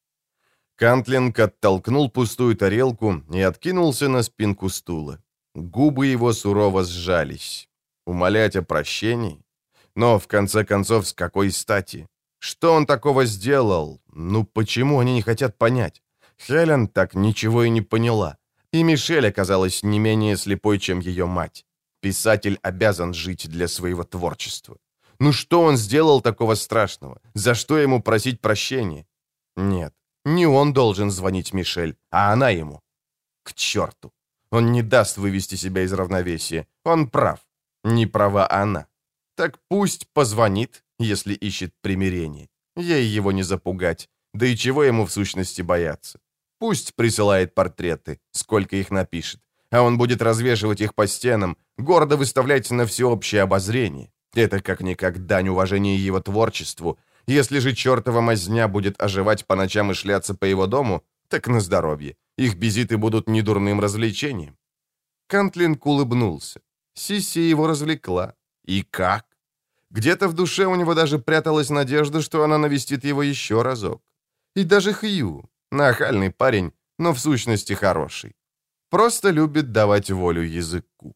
Кантлинг оттолкнул пустую тарелку и откинулся на спинку стула. Губы его сурово сжались. Умолять о прощении? Но, в конце концов, с какой стати? Что он такого сделал? Ну, почему они не хотят понять? Хелен так ничего и не поняла. И Мишель оказалась не менее слепой, чем ее мать. Писатель обязан жить для своего творчества. Ну что он сделал такого страшного? За что ему просить прощения? Нет, не он должен звонить Мишель, а она ему. К черту. Он не даст вывести себя из равновесия. Он прав. Не права она. Так пусть позвонит если ищет примирение. Ей его не запугать. Да и чего ему в сущности бояться? Пусть присылает портреты, сколько их напишет, а он будет развешивать их по стенам, гордо выставлять на всеобщее обозрение. Это как-никак дань уважения его творчеству. Если же чертова мазня будет оживать по ночам и шляться по его дому, так на здоровье. Их визиты будут недурным развлечением. Кантлинг улыбнулся. Сисси его развлекла. И как? Где-то в душе у него даже пряталась надежда, что она навестит его еще разок. И даже Хью, нахальный парень, но в сущности хороший. Просто любит давать волю языку.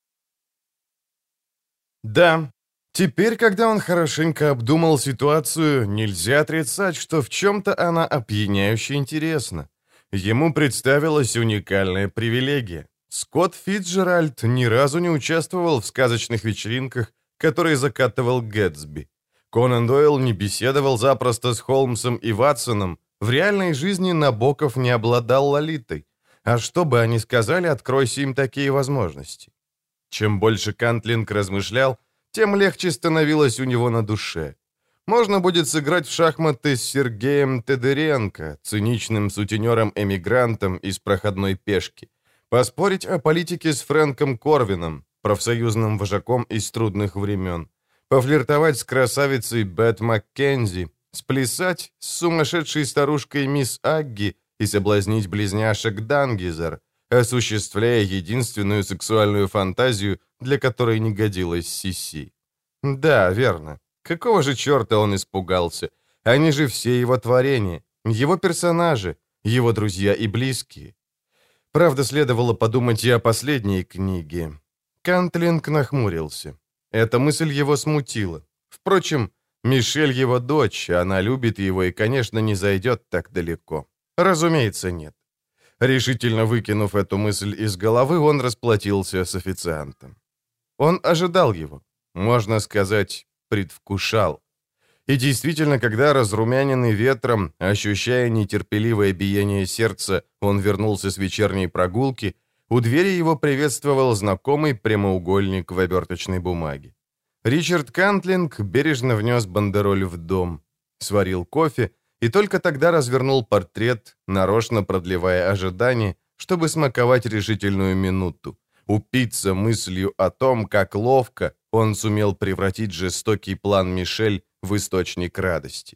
Да, теперь, когда он хорошенько обдумал ситуацию, нельзя отрицать, что в чем-то она опьяняюще интересна. Ему представилась уникальная привилегия. Скотт Фицджеральд ни разу не участвовал в сказочных вечеринках, которые закатывал Гэтсби. Конан Дойл не беседовал запросто с Холмсом и Ватсоном, в реальной жизни Набоков не обладал Лолитой. А что бы они сказали, откройся им такие возможности? Чем больше Кантлинг размышлял, тем легче становилось у него на душе. Можно будет сыграть в шахматы с Сергеем Тодоренко, циничным сутенером-эмигрантом из проходной пешки, поспорить о политике с Фрэнком Корвином, профсоюзным вожаком из трудных времен, пофлиртовать с красавицей Бет Маккензи, сплясать с сумасшедшей старушкой мисс Агги и соблазнить близняшек Дангизер, осуществляя единственную сексуальную фантазию, для которой не годилась Сиси. Да, верно. Какого же черта он испугался? Они же все его творения, его персонажи, его друзья и близкие. Правда, следовало подумать и о последней книге. Кантлинг нахмурился. Эта мысль его смутила. Впрочем, Мишель его дочь, она любит его и, конечно, не зайдет так далеко. Разумеется, нет. Решительно выкинув эту мысль из головы, он расплатился с официантом. Он ожидал его, можно сказать, предвкушал. И действительно, когда, разрумяненный ветром, ощущая нетерпеливое биение сердца, он вернулся с вечерней прогулки, у двери его приветствовал знакомый прямоугольник в оберточной бумаге. Ричард Кантлинг бережно внес бандероль в дом, сварил кофе и только тогда развернул портрет, нарочно продлевая ожидание, чтобы смаковать решительную минуту, упиться мыслью о том, как ловко он сумел превратить жестокий план Мишель в источник радости.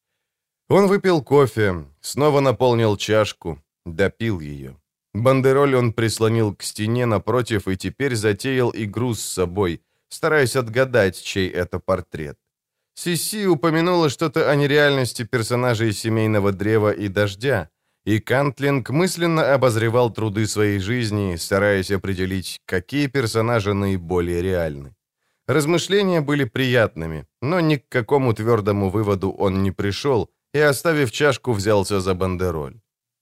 Он выпил кофе, снова наполнил чашку, допил ее. Бандероль он прислонил к стене напротив и теперь затеял игру с собой, стараясь отгадать, чей это портрет. Сиси упомянула что-то о нереальности персонажей семейного древа и дождя, и Кантлинг мысленно обозревал труды своей жизни, стараясь определить, какие персонажи наиболее реальны. Размышления были приятными, но ни к какому твердому выводу он не пришел, и, оставив чашку, взялся за бандероль.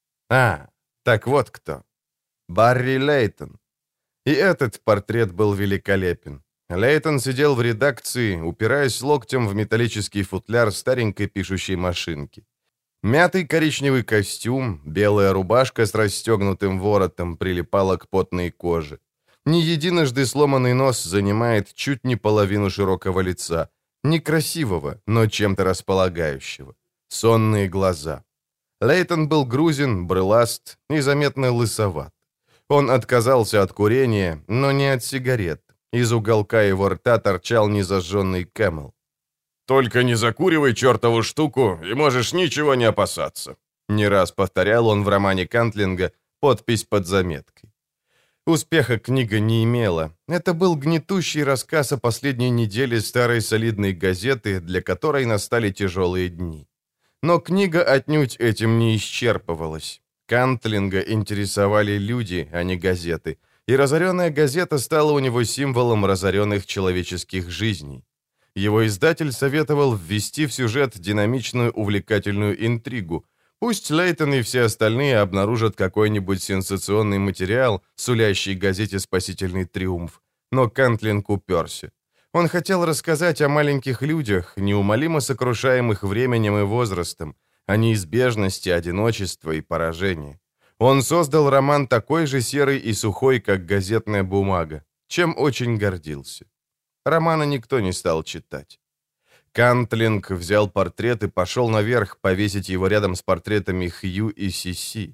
Так вот кто. Барри Лейтон. И этот портрет был великолепен. Лейтон сидел в редакции, упираясь локтем в металлический футляр старенькой пишущей машинки. Мятый коричневый костюм, белая рубашка с расстегнутым воротом прилипала к потной коже. Не единожды сломанный нос занимает чуть не половину широкого лица. Некрасивого, но чем-то располагающего. Сонные глаза. Лейтон был грузин, брыласт и заметно лысоват. Он отказался от курения, но не от сигарет. Из уголка его рта торчал незажженный Кэмел. «Только не закуривай чертову штуку, и можешь ничего не опасаться», не раз повторял он в романе Кантлинга, подпись под заметкой. Успеха книга не имела. Это был гнетущий рассказ о последней неделе старой солидной газеты, для которой настали тяжелые дни. Но книга отнюдь этим не исчерпывалась. Кантлинга интересовали люди, а не газеты, и разоренная газета стала у него символом разоренных человеческих жизней. Его издатель советовал ввести в сюжет динамичную увлекательную интригу. Пусть Лейтон и все остальные обнаружат какой-нибудь сенсационный материал, сулящий газете спасительный триумф. Но Кантлинг уперся. Он хотел рассказать о маленьких людях, неумолимо сокрушаемых временем и возрастом, о неизбежности, одиночества и поражения. Он создал роман такой же серый и сухой, как газетная бумага, чем очень гордился. Романа никто не стал читать. Кантлинг взял портрет и пошел наверх повесить его рядом с портретами Хью и Сиси.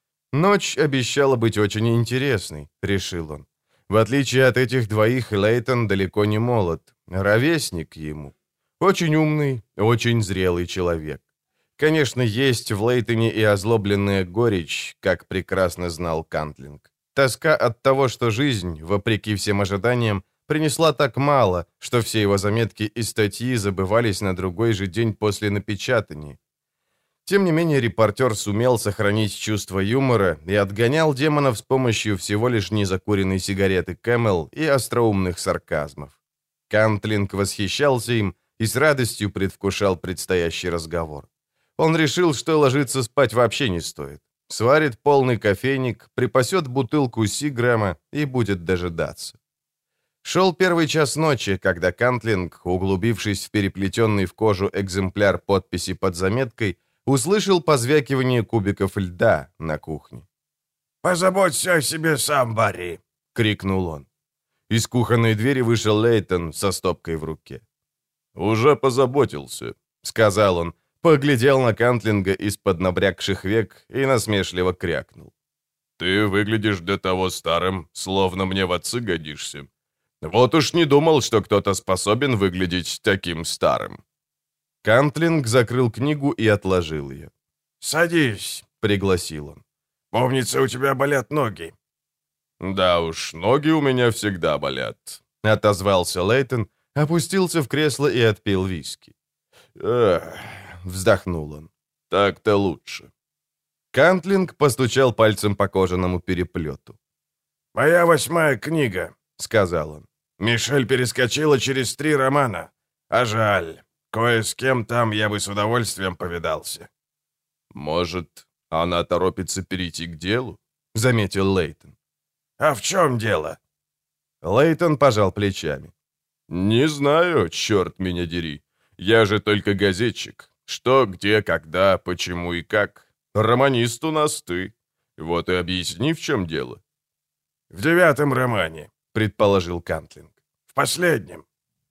Ночь обещала быть очень интересной, решил он. В отличие от этих двоих, Лейтон далеко не молод, ровесник ему. Очень умный, очень зрелый человек. Конечно, есть в Лейтоне и озлобленная горечь, как прекрасно знал Кантлинг. Тоска от того, что жизнь, вопреки всем ожиданиям, принесла так мало, что все его заметки и статьи забывались на другой же день после напечатания. Тем не менее, репортер сумел сохранить чувство юмора и отгонял демонов с помощью всего лишь незакуренной сигареты Camel и остроумных сарказмов. Кантлинг восхищался им и с радостью предвкушал предстоящий разговор. Он решил, что ложиться спать вообще не стоит. Сварит полный кофейник, припасет бутылку Сигрэма и будет дожидаться. Шел первый час ночи, когда Кантлинг, углубившись в переплетенный в кожу экземпляр подписи под заметкой, услышал позвякивание кубиков льда на кухне. «Позаботься о себе сам, Барри!» — крикнул он. Из кухонной двери вышел Лейтон со стопкой в руке. «Уже позаботился», — сказал он, поглядел на Кантлинга из-под набрякших век и насмешливо крякнул. «Ты выглядишь до того старым, словно мне в отцы годишься. Вот уж не думал, что кто-то способен выглядеть таким старым». Кантлинг закрыл книгу и отложил ее. «Садись», — пригласил он. «Помнится, у тебя болят ноги». «Да уж, ноги у меня всегда болят», — отозвался Лейтон, опустился в кресло и отпил виски. «Эх», — вздохнул он, — «так-то лучше». Кантлинг постучал пальцем по кожаному переплету. «Моя 8-я книга», — сказал он. «Мишель перескочила через 3 романа. А жаль, кое с кем там я бы с удовольствием повидался». «Может, она торопится перейти к делу?» — заметил Лейтон. «А в чем дело?» Лейтон пожал плечами. «Не знаю, черт меня дери. Я же только газетчик. Что, где, когда, почему и как. Романист у нас ты. Вот и объясни, в чем дело». «В 9-м романе», — предположил Кантлинг. «В последнем».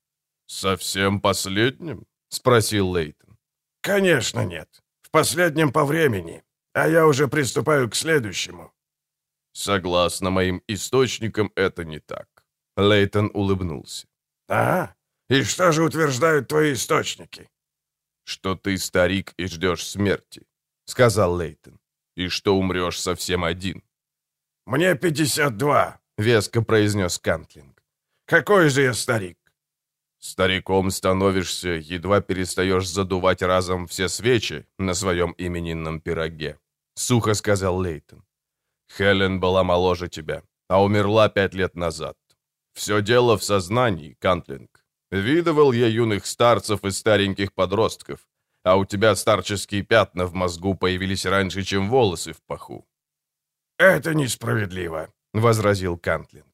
«Совсем последнем?» — спросил Лейтон. «Конечно нет. В последнем по времени. А я уже приступаю к следующему». «Согласно моим источникам, это не так». Лейтон улыбнулся. «А? И что же утверждают твои источники?» «Что ты старик и ждешь смерти», — сказал Лейтон. «И что умрешь совсем один». «Мне 52», — веско произнес Кантлинг. «Какой же я старик?» «Стариком становишься, едва перестаешь задувать разом все свечи на своем именинном пироге», — сухо сказал Лейтон. «Хелен была моложе тебя, а умерла 5 лет назад. Все дело в сознании, Кантлинг. Видывал я юных старцев и стареньких подростков, а у тебя старческие пятна в мозгу появились раньше, чем волосы в паху». «Это несправедливо», — возразил Кантлинг.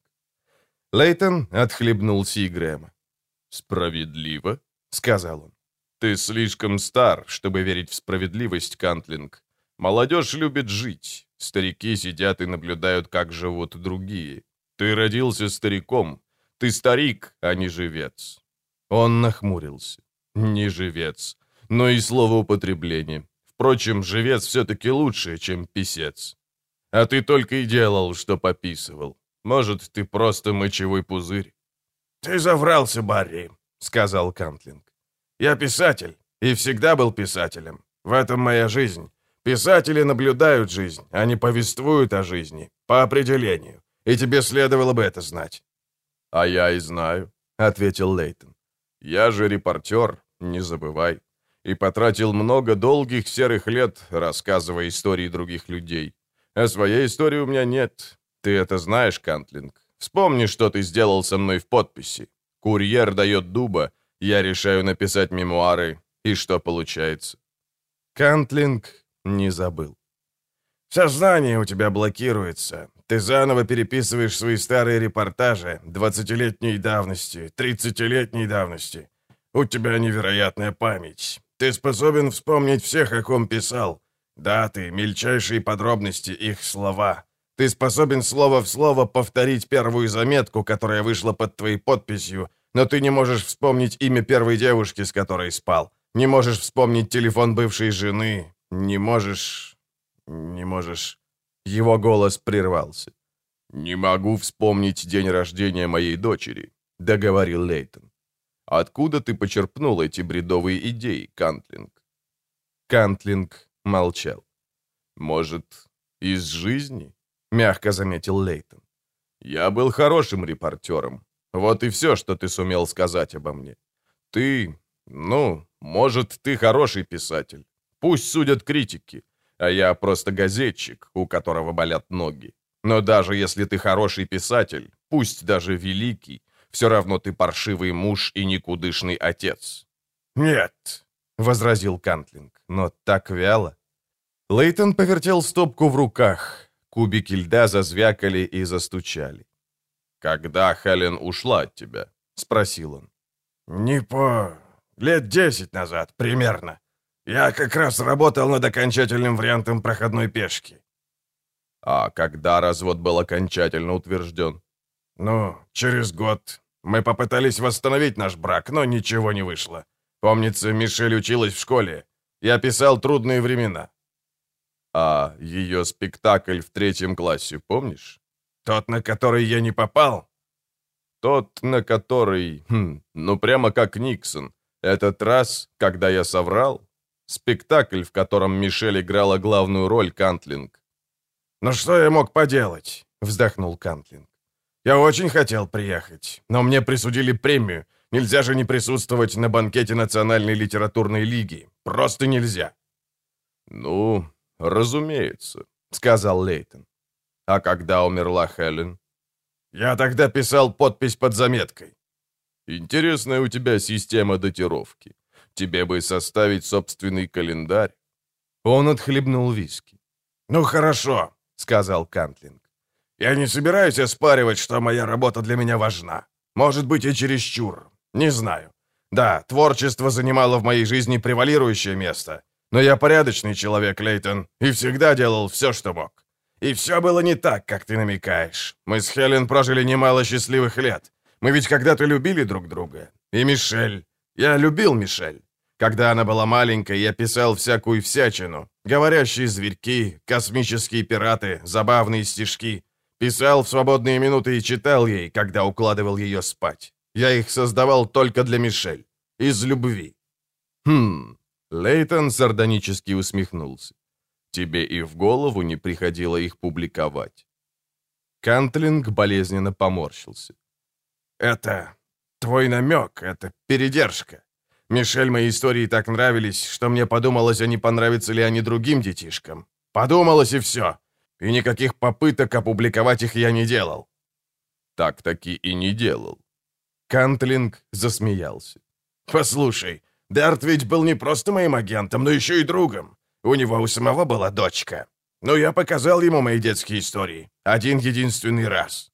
Лейтон отхлебнул Сигрэма. «Справедливо?» — сказал он. «Ты слишком стар, чтобы верить в справедливость, Кантлинг. Молодежь любит жить. Старики сидят и наблюдают, как живут другие. Ты родился стариком. Ты старик, а не живец». Он нахмурился. «Не живец. Но и словоупотребление. Впрочем, живец все-таки лучше, чем писец. А ты только и делал, что пописывал. Может, ты просто мочевой пузырь». «Ты заврался, Барри», — сказал Кантлинг. «Я писатель, и всегда был писателем. В этом моя жизнь. Писатели наблюдают жизнь, они повествуют о жизни, по определению. И тебе следовало бы это знать». «А я и знаю», — ответил Лейтон. «Я же репортер, не забывай. И потратил много долгих серых лет, рассказывая истории других людей. А своей истории у меня нет. Ты это знаешь, Кантлинг. Вспомни, что ты сделал со мной в подписи. Курьер дает дуба, я решаю написать мемуары, и что получается?» Кантлинг не забыл. «Сознание у тебя блокируется. Ты заново переписываешь свои старые репортажи 20-летней давности, 30-летней давности. У тебя невероятная память. Ты способен вспомнить всех, о ком писал. Даты, мельчайшие подробности, их слова. Ты способен слово в слово повторить первую заметку, которая вышла под твоей подписью, Но ты не можешь вспомнить имя первой девушки, с которой спал. Не можешь вспомнить телефон бывшей жены. Не можешь... Его голос прервался. «Не могу вспомнить день рождения моей дочери», — договорил Лейтон. «Откуда ты почерпнул эти бредовые идеи, Кантлинг?» Кантлинг молчал. «Может, из жизни?» — мягко заметил Лейтон. «Я был хорошим репортером. Вот и все, что ты сумел сказать обо мне. Ты, может, ты хороший писатель. Пусть судят критики, а я просто газетчик, у которого болят ноги. Но даже если ты хороший писатель, пусть даже великий, все равно ты паршивый муж и никудышный отец». «Нет», — возразил Кантлинг, но так вяло. Лейтон повертел стопку в руках. Кубики льда зазвякали и застучали. «Когда Хелен ушла от тебя?» — спросил он. Лет 10 назад, примерно. Я как раз работал над окончательным вариантом проходной пешки». «А когда развод был окончательно утвержден?» Через год. Мы попытались восстановить наш брак, но ничего не вышло. Помнится, Мишель училась в школе. Я писал «Трудные времена». «А ее спектакль в 3 классе, помнишь?» «Тот, на который я не попал?» «Тот, на который... прямо как Никсон. Этот раз, когда я соврал? Спектакль, в котором Мишель играла главную роль, Кантлинг». «Что я мог поделать?» — вздохнул Кантлинг. «Я очень хотел приехать, но мне присудили премию. Нельзя же не присутствовать на банкете Национальной литературной лиги. Просто нельзя». «Разумеется», — сказал Лейтон. «А когда умерла Хелен?» «Я тогда писал подпись под заметкой». «Интересная у тебя система датировки. Тебе бы составить собственный календарь». Он отхлебнул виски. «Хорошо», — сказал Кантлинг. «Я не собираюсь оспаривать, что моя работа для меня важна. Может быть, и чересчур. Не знаю. Да, творчество занимало в моей жизни превалирующее место. Но я порядочный человек, Лейтон, и всегда делал все, что мог. И все было не так, как ты намекаешь. Мы с Хелен прожили немало счастливых лет. Мы ведь когда-то любили друг друга. И Мишель. Я любил Мишель. Когда она была маленькой, я писал всякую всячину. Говорящие зверьки, космические пираты, забавные стишки. Писал в свободные минуты и читал ей, когда укладывал ее спать. Я их создавал только для Мишель. Из любви». Лейтон сардонически усмехнулся. «Тебе и в голову не приходило их публиковать?» Кантлинг болезненно поморщился. «Это твой намек, это передержка. Мишель мои истории так нравились, что мне подумалось, а не понравятся ли они другим детишкам. Подумалось и все. И никаких попыток опубликовать их я не делал». «Так-таки и не делал». Кантлинг засмеялся. «Послушай, Дарт ведь был не просто моим агентом, но еще и другом. У него у самого была дочка. Но я показал ему мои детские истории. Один-единственный раз».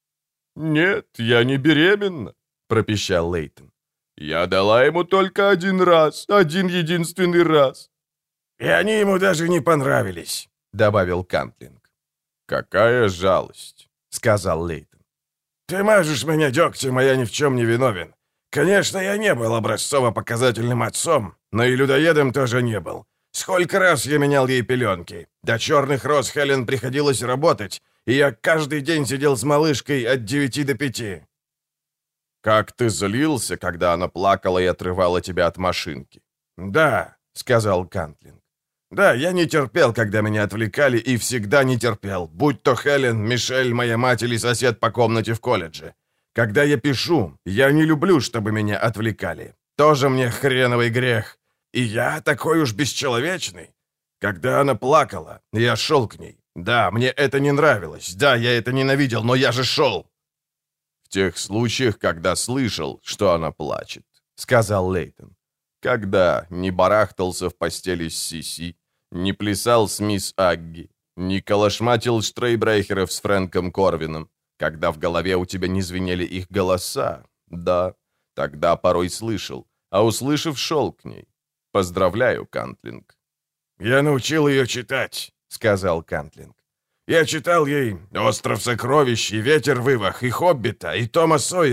«Нет, я не беременна», — пропищал Лейтон. «Я дала ему только один раз, один-единственный раз». «И они ему даже не понравились», — добавил Кантлинг. «Какая жалость», — сказал Лейтон. «Ты мажешь меня дегтем, а я ни в чем не виновен. Конечно, я не был образцово-показательным отцом, но и людоедом тоже не был. Сколько раз я менял ей пеленки. До черных роз Хелен приходилось работать, и я каждый день сидел с малышкой от 9 до 5. «Как ты злился, когда она плакала и отрывала тебя от машинки». «Да», — сказал Кантлинг. «Да, я не терпел, когда меня отвлекали, и всегда не терпел, будь то Хелен, Мишель, моя мать или сосед по комнате в колледже. Когда я пишу, я не люблю, чтобы меня отвлекали. Тоже мне хреновый грех. И я такой уж бесчеловечный. Когда она плакала, я шел к ней. Да, мне это не нравилось. Да, я это ненавидел, но я же шел». «В тех случаях, когда слышал, что она плачет», — сказал Лейтон. «Когда не барахтался в постели с Сиси, не плясал с мисс Агги, не калашматил штрейбрехеров с Фрэнком Корвином, когда в голове у тебя не звенели их голоса. Да, тогда порой слышал, а услышав, шел к ней. Поздравляю, Кантлинг». «Я научил ее читать», — сказал Кантлинг. «Я читал ей «Остров сокровищ» и «Ветер вывах», и «Хоббита», и «Тома Сойера»,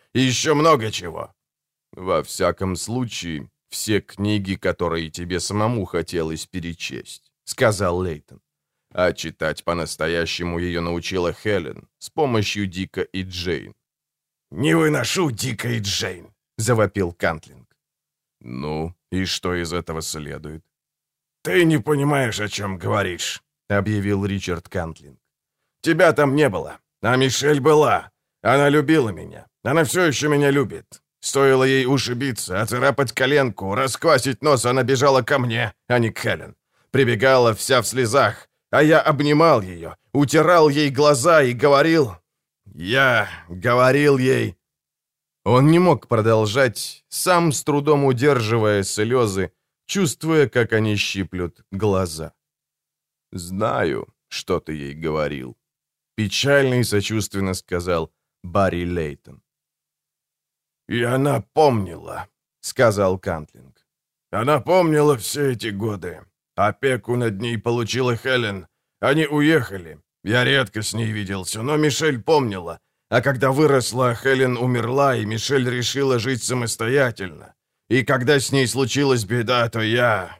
И еще много чего». «Во всяком случае, все книги, которые тебе самому хотелось перечесть», — сказал Лейтон. «А читать по-настоящему ее научила Хелен с помощью Дика и Джейн». «Не выношу Дика и Джейн», — завопил Кантлинг. «Ну, и что из этого следует?» «Ты не понимаешь, о чем говоришь», — объявил Ричард Кантлинг. «Тебя там не было, а Мишель была. Она любила меня. Она все еще меня любит. Стоило ей ушибиться, оцарапать коленку, расквасить нос, она бежала ко мне, а не к Хелен. Прибегала вся в слезах, а я обнимал ее, утирал ей глаза и говорил... Я говорил ей...» Он не мог продолжать, сам с трудом удерживая слезы, чувствуя, как они щиплют глаза. «Знаю, что ты ей говорил», — печально и сочувственно сказал Барри Лейтон. «И она помнила», — сказал Кантлинг. «Она помнила все эти годы. Опеку над ней получила Хелен. Они уехали. Я редко с ней виделся, но Мишель помнила. А когда выросла, Хелен умерла, и Мишель решила жить самостоятельно. И когда с ней случилась беда, то я...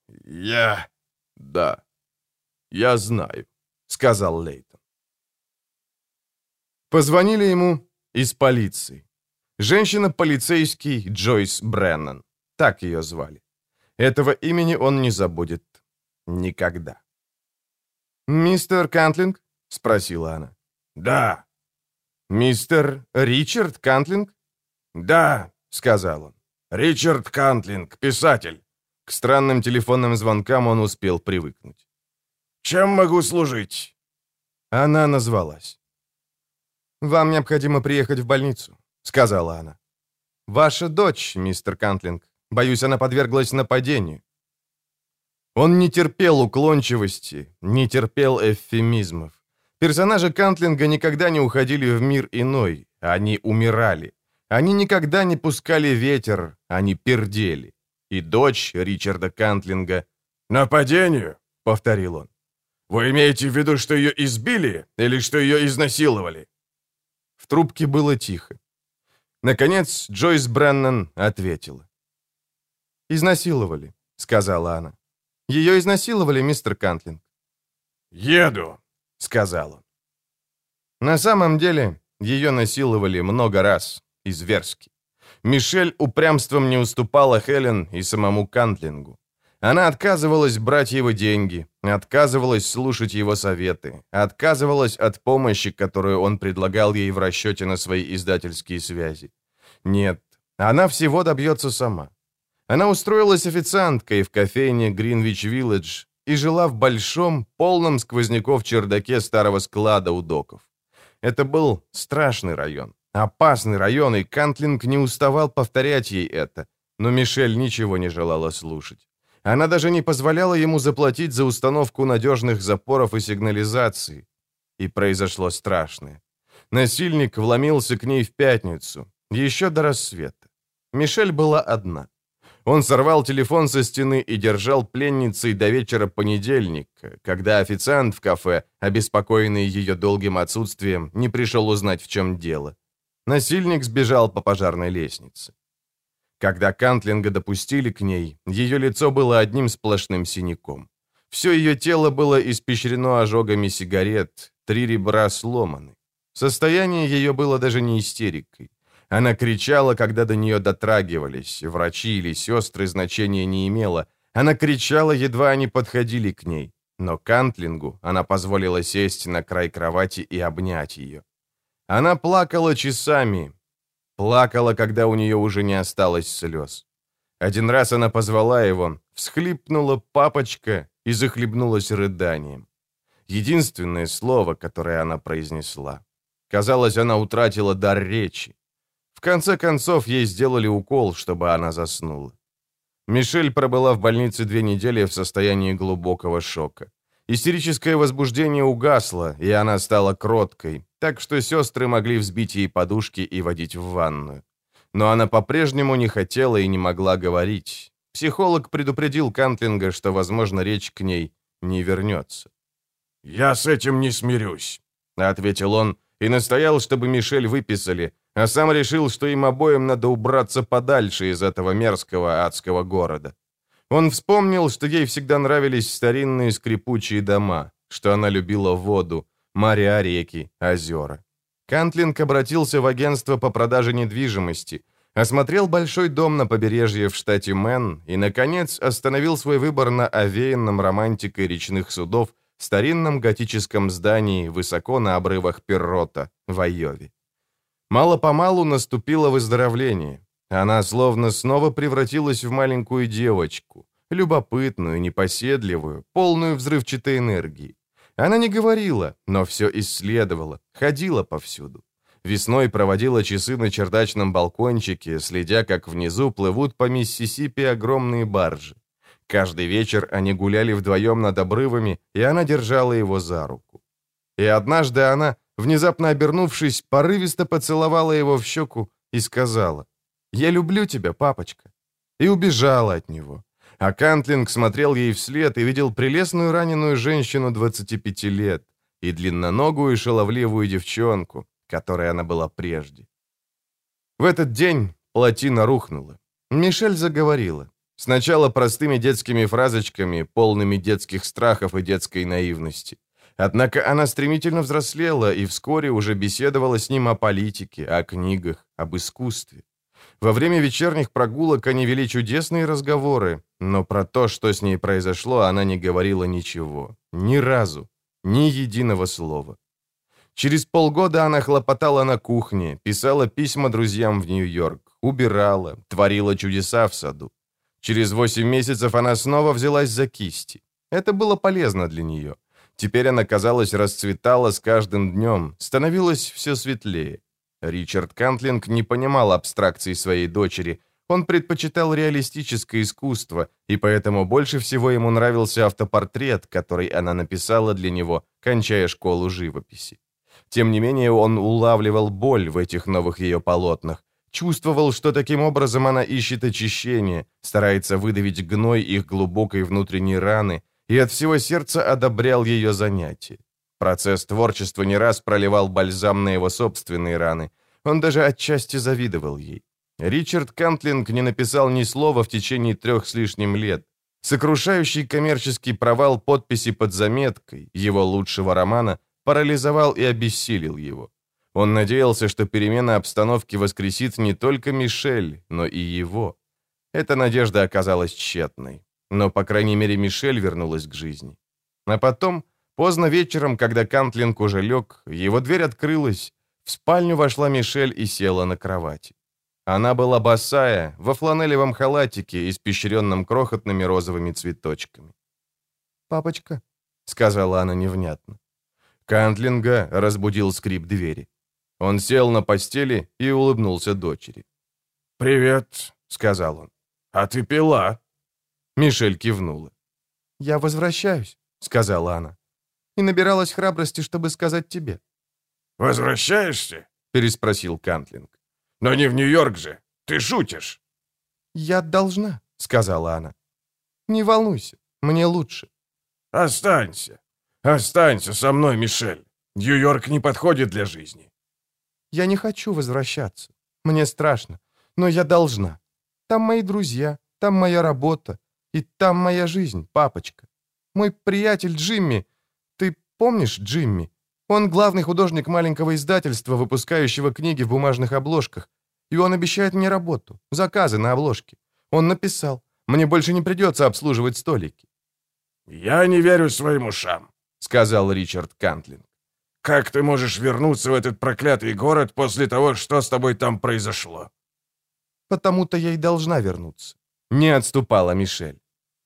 «Да, я знаю», — сказал Лейтон. Позвонили ему из полиции. Женщина-полицейский Джойс Бреннан. Так ее звали. Этого имени он не забудет никогда. «Мистер Кантлинг?» — спросила она. «Да». «Мистер Ричард Кантлинг?» «Да», — сказал он. «Ричард Кантлинг, писатель». К странным телефонным звонкам он успел привыкнуть. «Чем могу служить?» Она назвалась. «Вам необходимо приехать в больницу», — сказала она. «Ваша дочь, мистер Кантлинг. Боюсь, она подверглась нападению». Он не терпел уклончивости, не терпел эвфемизмов. Персонажи Кантлинга никогда не уходили в мир иной, они умирали. Они никогда не пускали ветер, они пердели. И дочь Ричарда Кантлинга... «Нападению?» — повторил он. «Вы имеете в виду, что ее избили или что ее изнасиловали?» В трубке было тихо. Наконец Джойс Бреннан ответила. «Изнасиловали», — сказала она. «Ее изнасиловали, мистер Кантлинг». «Еду», — сказал он. На самом деле, ее насиловали много раз, и зверски. Мишель упрямством не уступала Хелен и самому Кантлингу. Она отказывалась брать его деньги, отказывалась слушать его советы, отказывалась от помощи, которую он предлагал ей в расчете на свои издательские связи. Нет, она всего добьется сама. Она устроилась официанткой в кофейне Гринвич-Вилледж и жила в большом, полном сквозняков чердаке старого склада у доков. Это был страшный район, опасный район, и Кантлинг не уставал повторять ей это, но Мишель ничего не желала слушать. Она даже не позволяла ему заплатить за установку надежных запоров и сигнализации. И произошло страшное. Насильник вломился к ней в пятницу, еще до рассвета. Мишель была одна. Он сорвал телефон со стены и держал пленницей до вечера понедельника, когда официант в кафе, обеспокоенный ее долгим отсутствием, не пришел узнать, в чем дело. Насильник сбежал по пожарной лестнице. Когда Кантлинга допустили к ней, ее лицо было одним сплошным синяком. Все ее тело было испещрено ожогами сигарет, 3 ребра сломаны. Состояние ее было даже не истерикой. Она кричала, когда до нее дотрагивались, врачи или сестры значения не имело. Она кричала, едва они подходили к ней. Но Кантлингу она позволила сесть на край кровати и обнять ее. Она плакала часами. Плакала, когда у нее уже не осталось слез. Один раз она позвала его, всхлипнула «папочка» и захлебнулась рыданием. Единственное слово, которое она произнесла. Казалось, она утратила дар речи. В конце концов, ей сделали укол, чтобы она заснула. Мишель пробыла в больнице 2 недели в состоянии глубокого шока. Истерическое возбуждение угасло, и она стала кроткой, так что сестры могли взбить ей подушки и водить в ванную. Но она по-прежнему не хотела и не могла говорить. Психолог предупредил Кантлинга, что, возможно, речь к ней не вернется. «Я с этим не смирюсь», — ответил он и настоял, чтобы Мишель выписали, а сам решил, что им обоим надо убраться подальше из этого мерзкого адского города. Он вспомнил, что ей всегда нравились старинные скрипучие дома, что она любила воду, моря, реки, озера. Кантлинг обратился в агентство по продаже недвижимости, осмотрел большой дом на побережье в штате Мэн и, наконец, остановил свой выбор на овеянном романтикой речных судов старинном готическом здании высоко на обрывах Перрота в Айове. Мало-помалу наступило выздоровление. Она словно снова превратилась в маленькую девочку, любопытную, непоседливую, полную взрывчатой энергии. Она не говорила, но все исследовала, ходила повсюду. Весной проводила часы на чердачном балкончике, следя, как внизу плывут по Миссисипи огромные баржи. Каждый вечер они гуляли вдвоем над обрывами, и она держала его за руку. И однажды она, внезапно обернувшись, порывисто поцеловала его в щеку и сказала: «Я люблю тебя, папочка», и убежала от него. А Кантлинг смотрел ей вслед и видел прелестную раненую женщину 25 лет и длинноногую шаловливую девчонку, которой она была прежде. В этот день плотина рухнула. Мишель заговорила. Сначала простыми детскими фразочками, полными детских страхов и детской наивности. Однако она стремительно взрослела и вскоре уже беседовала с ним о политике, о книгах, об искусстве. Во время вечерних прогулок они вели чудесные разговоры, но про то, что с ней произошло, она не говорила ничего. Ни разу. Ни единого слова. Через полгода она хлопотала на кухне, писала письма друзьям в Нью-Йорк, убирала, творила чудеса в саду. Через 8 месяцев она снова взялась за кисти. Это было полезно для нее. Теперь она, казалось, расцветала с каждым днем, становилась все светлее. Ричард Кантлинг не понимал абстракций своей дочери. Он предпочитал реалистическое искусство, и поэтому больше всего ему нравился автопортрет, который она написала для него, кончая школу живописи. Тем не менее, он улавливал боль в этих новых ее полотнах, чувствовал, что таким образом она ищет очищения, старается выдавить гной их глубокой внутренней раны, и от всего сердца одобрял ее занятия. Процесс творчества не раз проливал бальзам на его собственные раны. Он даже отчасти завидовал ей. Ричард Кантлинг не написал ни слова в течение 3 с лишним лет. Сокрушающий коммерческий провал подписи под заметкой его лучшего романа парализовал и обессилил его. Он надеялся, что перемена обстановки воскресит не только Мишель, но и его. Эта надежда оказалась тщетной. Но, по крайней мере, Мишель вернулась к жизни. А потом, поздно вечером, когда Кантлинг уже лег, его дверь открылась, в спальню вошла Мишель и села на кровати. Она была босая, во фланелевом халатике, испещренном крохотными розовыми цветочками. «Папочка», — сказала она невнятно. Кантлинга разбудил скрип двери. Он сел на постели и улыбнулся дочери. «Привет», — сказал он. «А ты пила?» Мишель кивнула. «Я возвращаюсь», — сказала она. «И набиралась храбрости, чтобы сказать тебе». «Возвращаешься?» — переспросил Кантлинг. «Но не в Нью-Йорк же. Ты шутишь». «Я должна», — сказала она. «Не волнуйся, мне лучше». «Останься. Останься со мной, Мишель. Нью-Йорк не подходит для жизни». «Я не хочу возвращаться. Мне страшно. Но я должна. Там мои друзья, там моя работа. И там моя жизнь, папочка. Мой приятель Джимми. Ты помнишь Джимми? Он главный художник маленького издательства, выпускающего книги в бумажных обложках. И он обещает мне работу, заказы на обложке. Он написал: мне больше не придется обслуживать столики». «Я не верю своим ушам», — сказал Ричард Кантлинг. «Как ты можешь вернуться в этот проклятый город после того, что с тобой там произошло?» «Потому-то я и должна вернуться», — не отступала Мишель.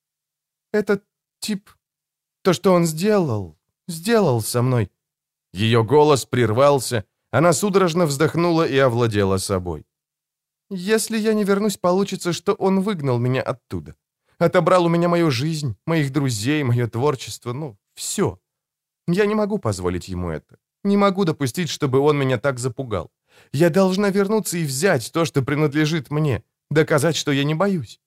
«Этот тип, то, что он сделал со мной». Ее голос прервался, она судорожно вздохнула и овладела собой. «Если я не вернусь, получится, что он выгнал меня оттуда. Отобрал у меня мою жизнь, моих друзей, мое творчество, ну, все. Я не могу позволить ему это. Не могу допустить, чтобы он меня так запугал. Я должна вернуться и взять то, что принадлежит мне, доказать, что я не боюсь».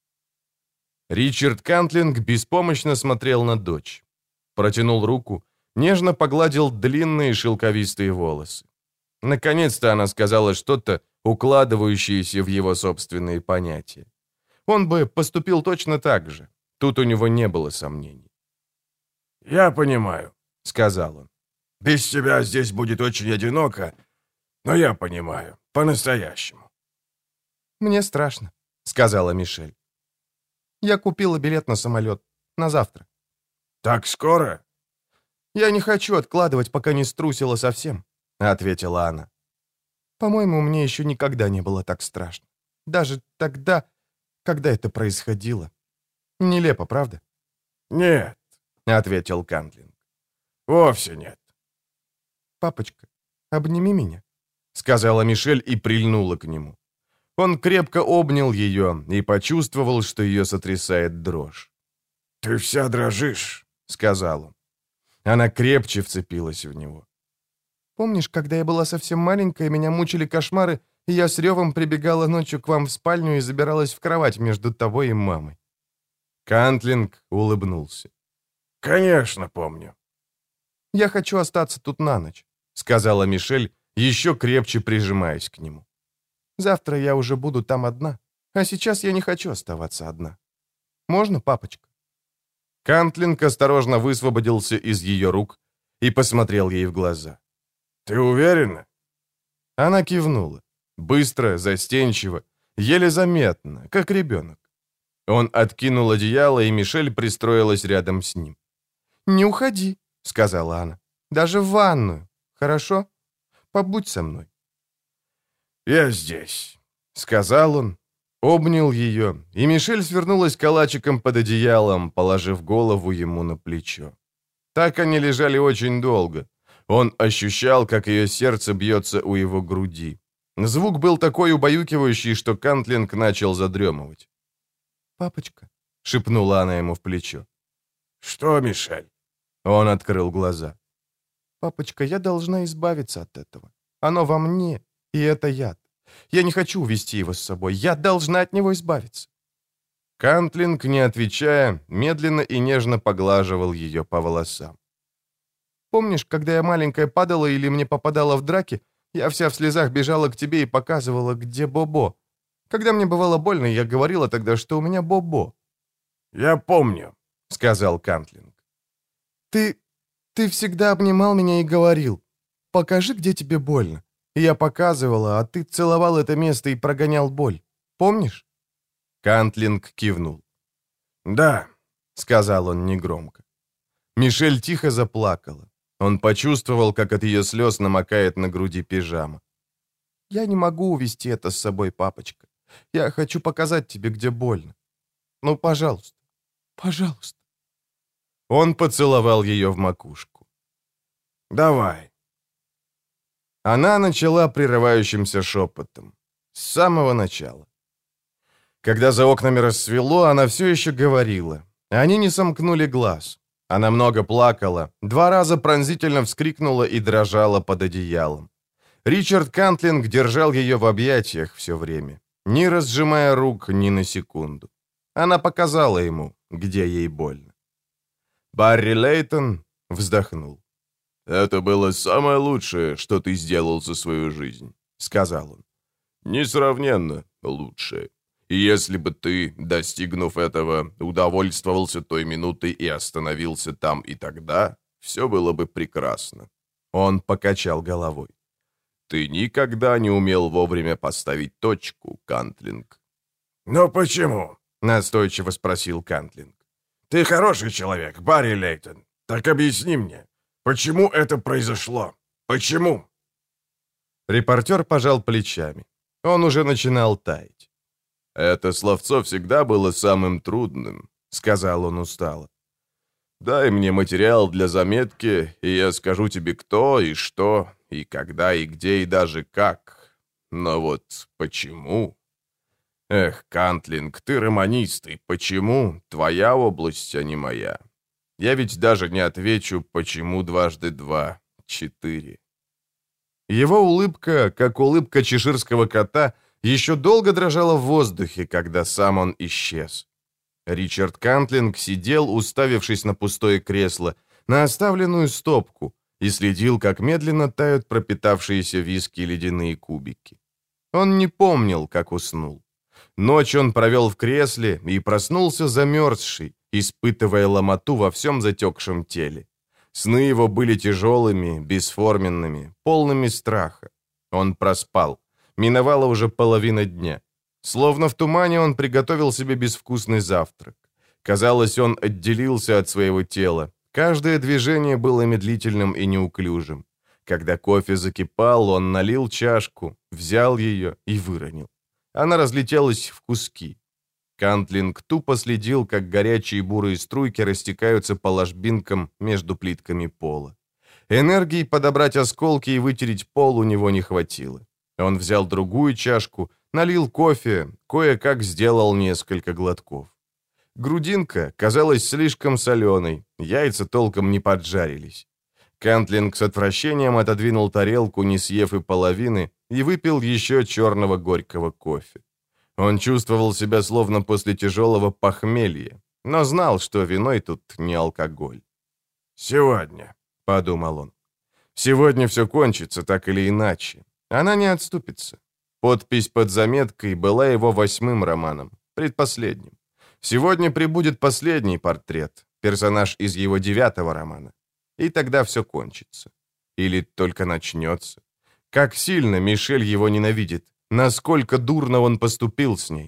Ричард Кантлинг беспомощно смотрел на дочь. Протянул руку, нежно погладил длинные шелковистые волосы. Наконец-то она сказала что-то, укладывающееся в его собственные понятия. Он бы поступил точно так же. Тут у него не было сомнений. «Я понимаю», — сказал он. «Без тебя здесь будет очень одиноко, но я понимаю, по-настоящему». «Мне страшно», — сказала Мишель. «Я купила билет на самолет. На завтра». «Так скоро?» «Я не хочу откладывать, пока не струсила совсем», — ответила она. «По-моему, мне еще никогда не было так страшно. Даже тогда, когда это происходило. Нелепо, правда?» «Нет», — ответил Кантлинг. «Вовсе нет». «Папочка, обними меня», — сказала Мишель и прильнула к нему. Он крепко обнял ее и почувствовал, что ее сотрясает дрожь. «Ты вся дрожишь», — сказал он. Она крепче вцепилась в него. «Помнишь, когда я была совсем маленькая, меня мучили кошмары, и я с ревом прибегала ночью к вам в спальню и забиралась в кровать между тобой и мамой?» Кантлинг улыбнулся. «Конечно помню». «Я хочу остаться тут на ночь», — сказала Мишель, еще крепче прижимаясь к нему. «Завтра я уже буду там одна, а сейчас я не хочу оставаться одна. Можно, папочка?» Кантлинг осторожно высвободился из ее рук и посмотрел ей в глаза. «Ты уверена?» Она кивнула. Быстро, застенчиво, еле заметно, как ребенок. Он откинул одеяло, и Мишель пристроилась рядом с ним. «Не уходи», — сказала она. «Даже в ванную. Хорошо? Побудь со мной». «Я здесь», — сказал он, обнял ее, и Мишель свернулась калачиком под одеялом, положив голову ему на плечо. Так они лежали очень долго. Он ощущал, как ее сердце бьется у его груди. Звук был такой убаюкивающий, что Кантлинг начал задремывать. «Папочка», — шепнула она ему в плечо. «Что, Мишель?» Он открыл глаза. «Папочка, я должна избавиться от этого. Оно во мне, и это яд. Я не хочу увести его с собой. Я должна от него избавиться». Кантлинг, не отвечая, медленно и нежно поглаживал ее по волосам. «Помнишь, когда я маленькая падала или мне попадала в драки, я вся в слезах бежала к тебе и показывала, где Бобо. Когда мне бывало больно, я говорила тогда, что у меня Бобо». «Я помню», — сказал Кантлинг. Ты всегда обнимал меня и говорил, покажи, где тебе больно. И я показывала, а ты целовал это место и прогонял боль. Помнишь?» Кантлинг кивнул. «Да», — сказал он негромко. Мишель тихо заплакала. Он почувствовал, как от ее слез намокает на груди пижама. «Я не могу увести это с собой, папочка. Я хочу показать тебе, где больно. Ну, пожалуйста, пожалуйста». Он поцеловал ее в макушку. «Давай». Она начала прерывающимся шепотом. С самого начала. Когда за окнами рассвело, она все еще говорила. Они не сомкнули глаз. Она много плакала, 2 раза пронзительно вскрикнула и дрожала под одеялом. Ричард Кантлинг держал ее в объятиях все время, не разжимая рук ни на секунду. Она показала ему, где ей больно. Барри Лейтон вздохнул. «Это было самое лучшее, что ты сделал за свою жизнь», — сказал он. «Несравненно лучшее. И если бы ты, достигнув этого, удовольствовался той минутой и остановился там и тогда, все было бы прекрасно». Он покачал головой. «Ты никогда не умел вовремя поставить точку, Кантлинг». «Но почему?» — настойчиво спросил Кантлинг. «Ты хороший человек, Барри Лейтон. Так объясни мне, почему это произошло? Почему?» Репортер пожал плечами. Он уже начинал таять. «Это словцо всегда было самым трудным», — сказал он устало. «Дай мне материал для заметки, и я скажу тебе, кто и что, и когда, и где, и даже как. Но вот почему? Эх, Кантлинг, ты романист, и почему твоя область, а не моя? Я ведь даже не отвечу, почему 2 × 2 = 4». Его улыбка, как улыбка чеширского кота, еще долго дрожала в воздухе, когда сам он исчез. Ричард Кантлинг сидел, уставившись на пустое кресло, на оставленную стопку, и следил, как медленно тают пропитавшиеся виски ледяные кубики. Он не помнил, как уснул. Ночь он провел в кресле и проснулся замерзший, испытывая ломоту во всем затекшем теле. Сны его были тяжелыми, бесформенными, полными страха. Он проспал. Миновала уже половина дня. Словно в тумане он приготовил себе безвкусный завтрак. Казалось, он отделился от своего тела. Каждое движение было медлительным и неуклюжим. Когда кофе закипал, он налил чашку, взял ее и выронил. Она разлетелась в куски. Кантлинг тупо следил, как горячие бурые струйки растекаются по ложбинкам между плитками пола. Энергии подобрать осколки и вытереть пол у него не хватило. Он взял другую чашку, налил кофе, кое-как сделал несколько глотков. Грудинка казалась слишком соленой, яйца толком не поджарились. Кантлинг с отвращением отодвинул тарелку, не съев и половины, и выпил еще черного горького кофе. Он чувствовал себя словно после тяжелого похмелья, но знал, что виной тут не алкоголь. «Сегодня», — подумал он. «Сегодня все кончится, так или иначе. Она не отступится». Подпись под заметкой была его 8-м романом, предпоследним. Сегодня прибудет последний портрет, персонаж из его 9-го романа. И тогда все кончится. Или только начнется. Как сильно Мишель его ненавидит, насколько дурно он поступил с ней.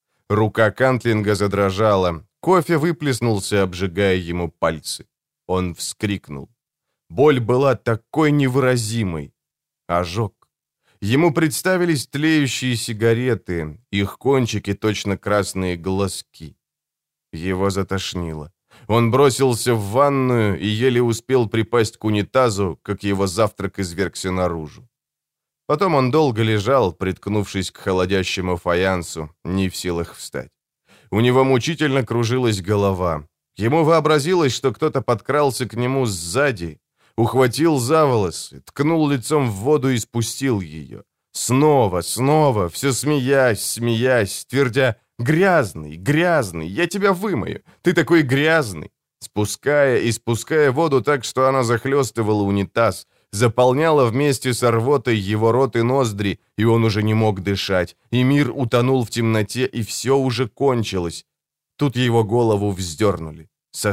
Рука Кантлинга задрожала, кофе выплеснулся, обжигая ему пальцы. Он вскрикнул. Боль была такой невыразимой. Ожог. Ему представились тлеющие сигареты, их кончики точно красные глазки. Его затошнило. Он бросился в ванную и еле успел припасть к унитазу, как его завтрак извергся наружу. Потом он долго лежал, приткнувшись к холодящему фаянсу, не в силах встать. У него мучительно кружилась голова. Ему вообразилось, что кто-то подкрался к нему сзади, ухватил за волосы, ткнул лицом в воду и спустил ее. Снова, все смеясь, твердя: «Грязный, грязный, я тебя вымою, ты такой грязный», спуская и спуская воду так, что она захлестывала унитаз, заполняла вместе с рвотой его рот и ноздри, и он уже не мог дышать, и мир утонул в темноте, и все уже кончилось. Тут его голову вздернули.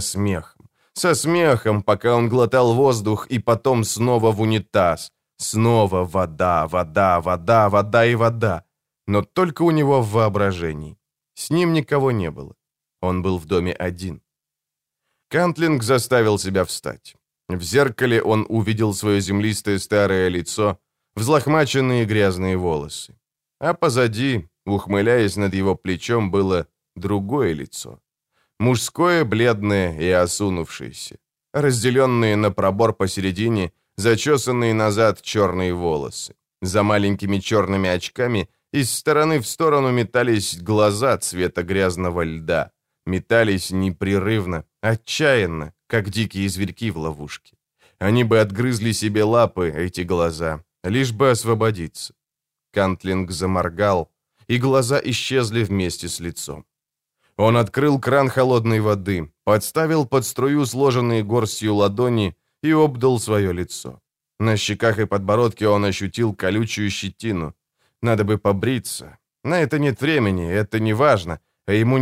Со смехом, пока он глотал воздух, и потом снова в унитаз. Снова вода, вода и вода. Но только у него в воображении. С ним никого не было. Он был в доме один. Кантлинг заставил себя встать. В зеркале он увидел свое землистое старое лицо, взлохмаченные грязные волосы. А позади, ухмыляясь над его плечом, было другое лицо. Мужское, бледное и осунувшееся. Разделенные на пробор посередине, зачесанные назад черные волосы. За маленькими черными очками из стороны в сторону метались глаза цвета грязного льда. Метались непрерывно, отчаянно, как дикие зверьки в ловушке. Они бы отгрызли себе лапы, эти глаза, лишь бы освободиться. Кантлинг заморгал, и глаза исчезли вместе с лицом. Он открыл кран холодной воды, подставил под струю сложенные горстью ладони и обдал свое лицо. На щеках и подбородке он ощутил колючую щетину. Надо бы побриться. На это нет времени, это не важно, а ему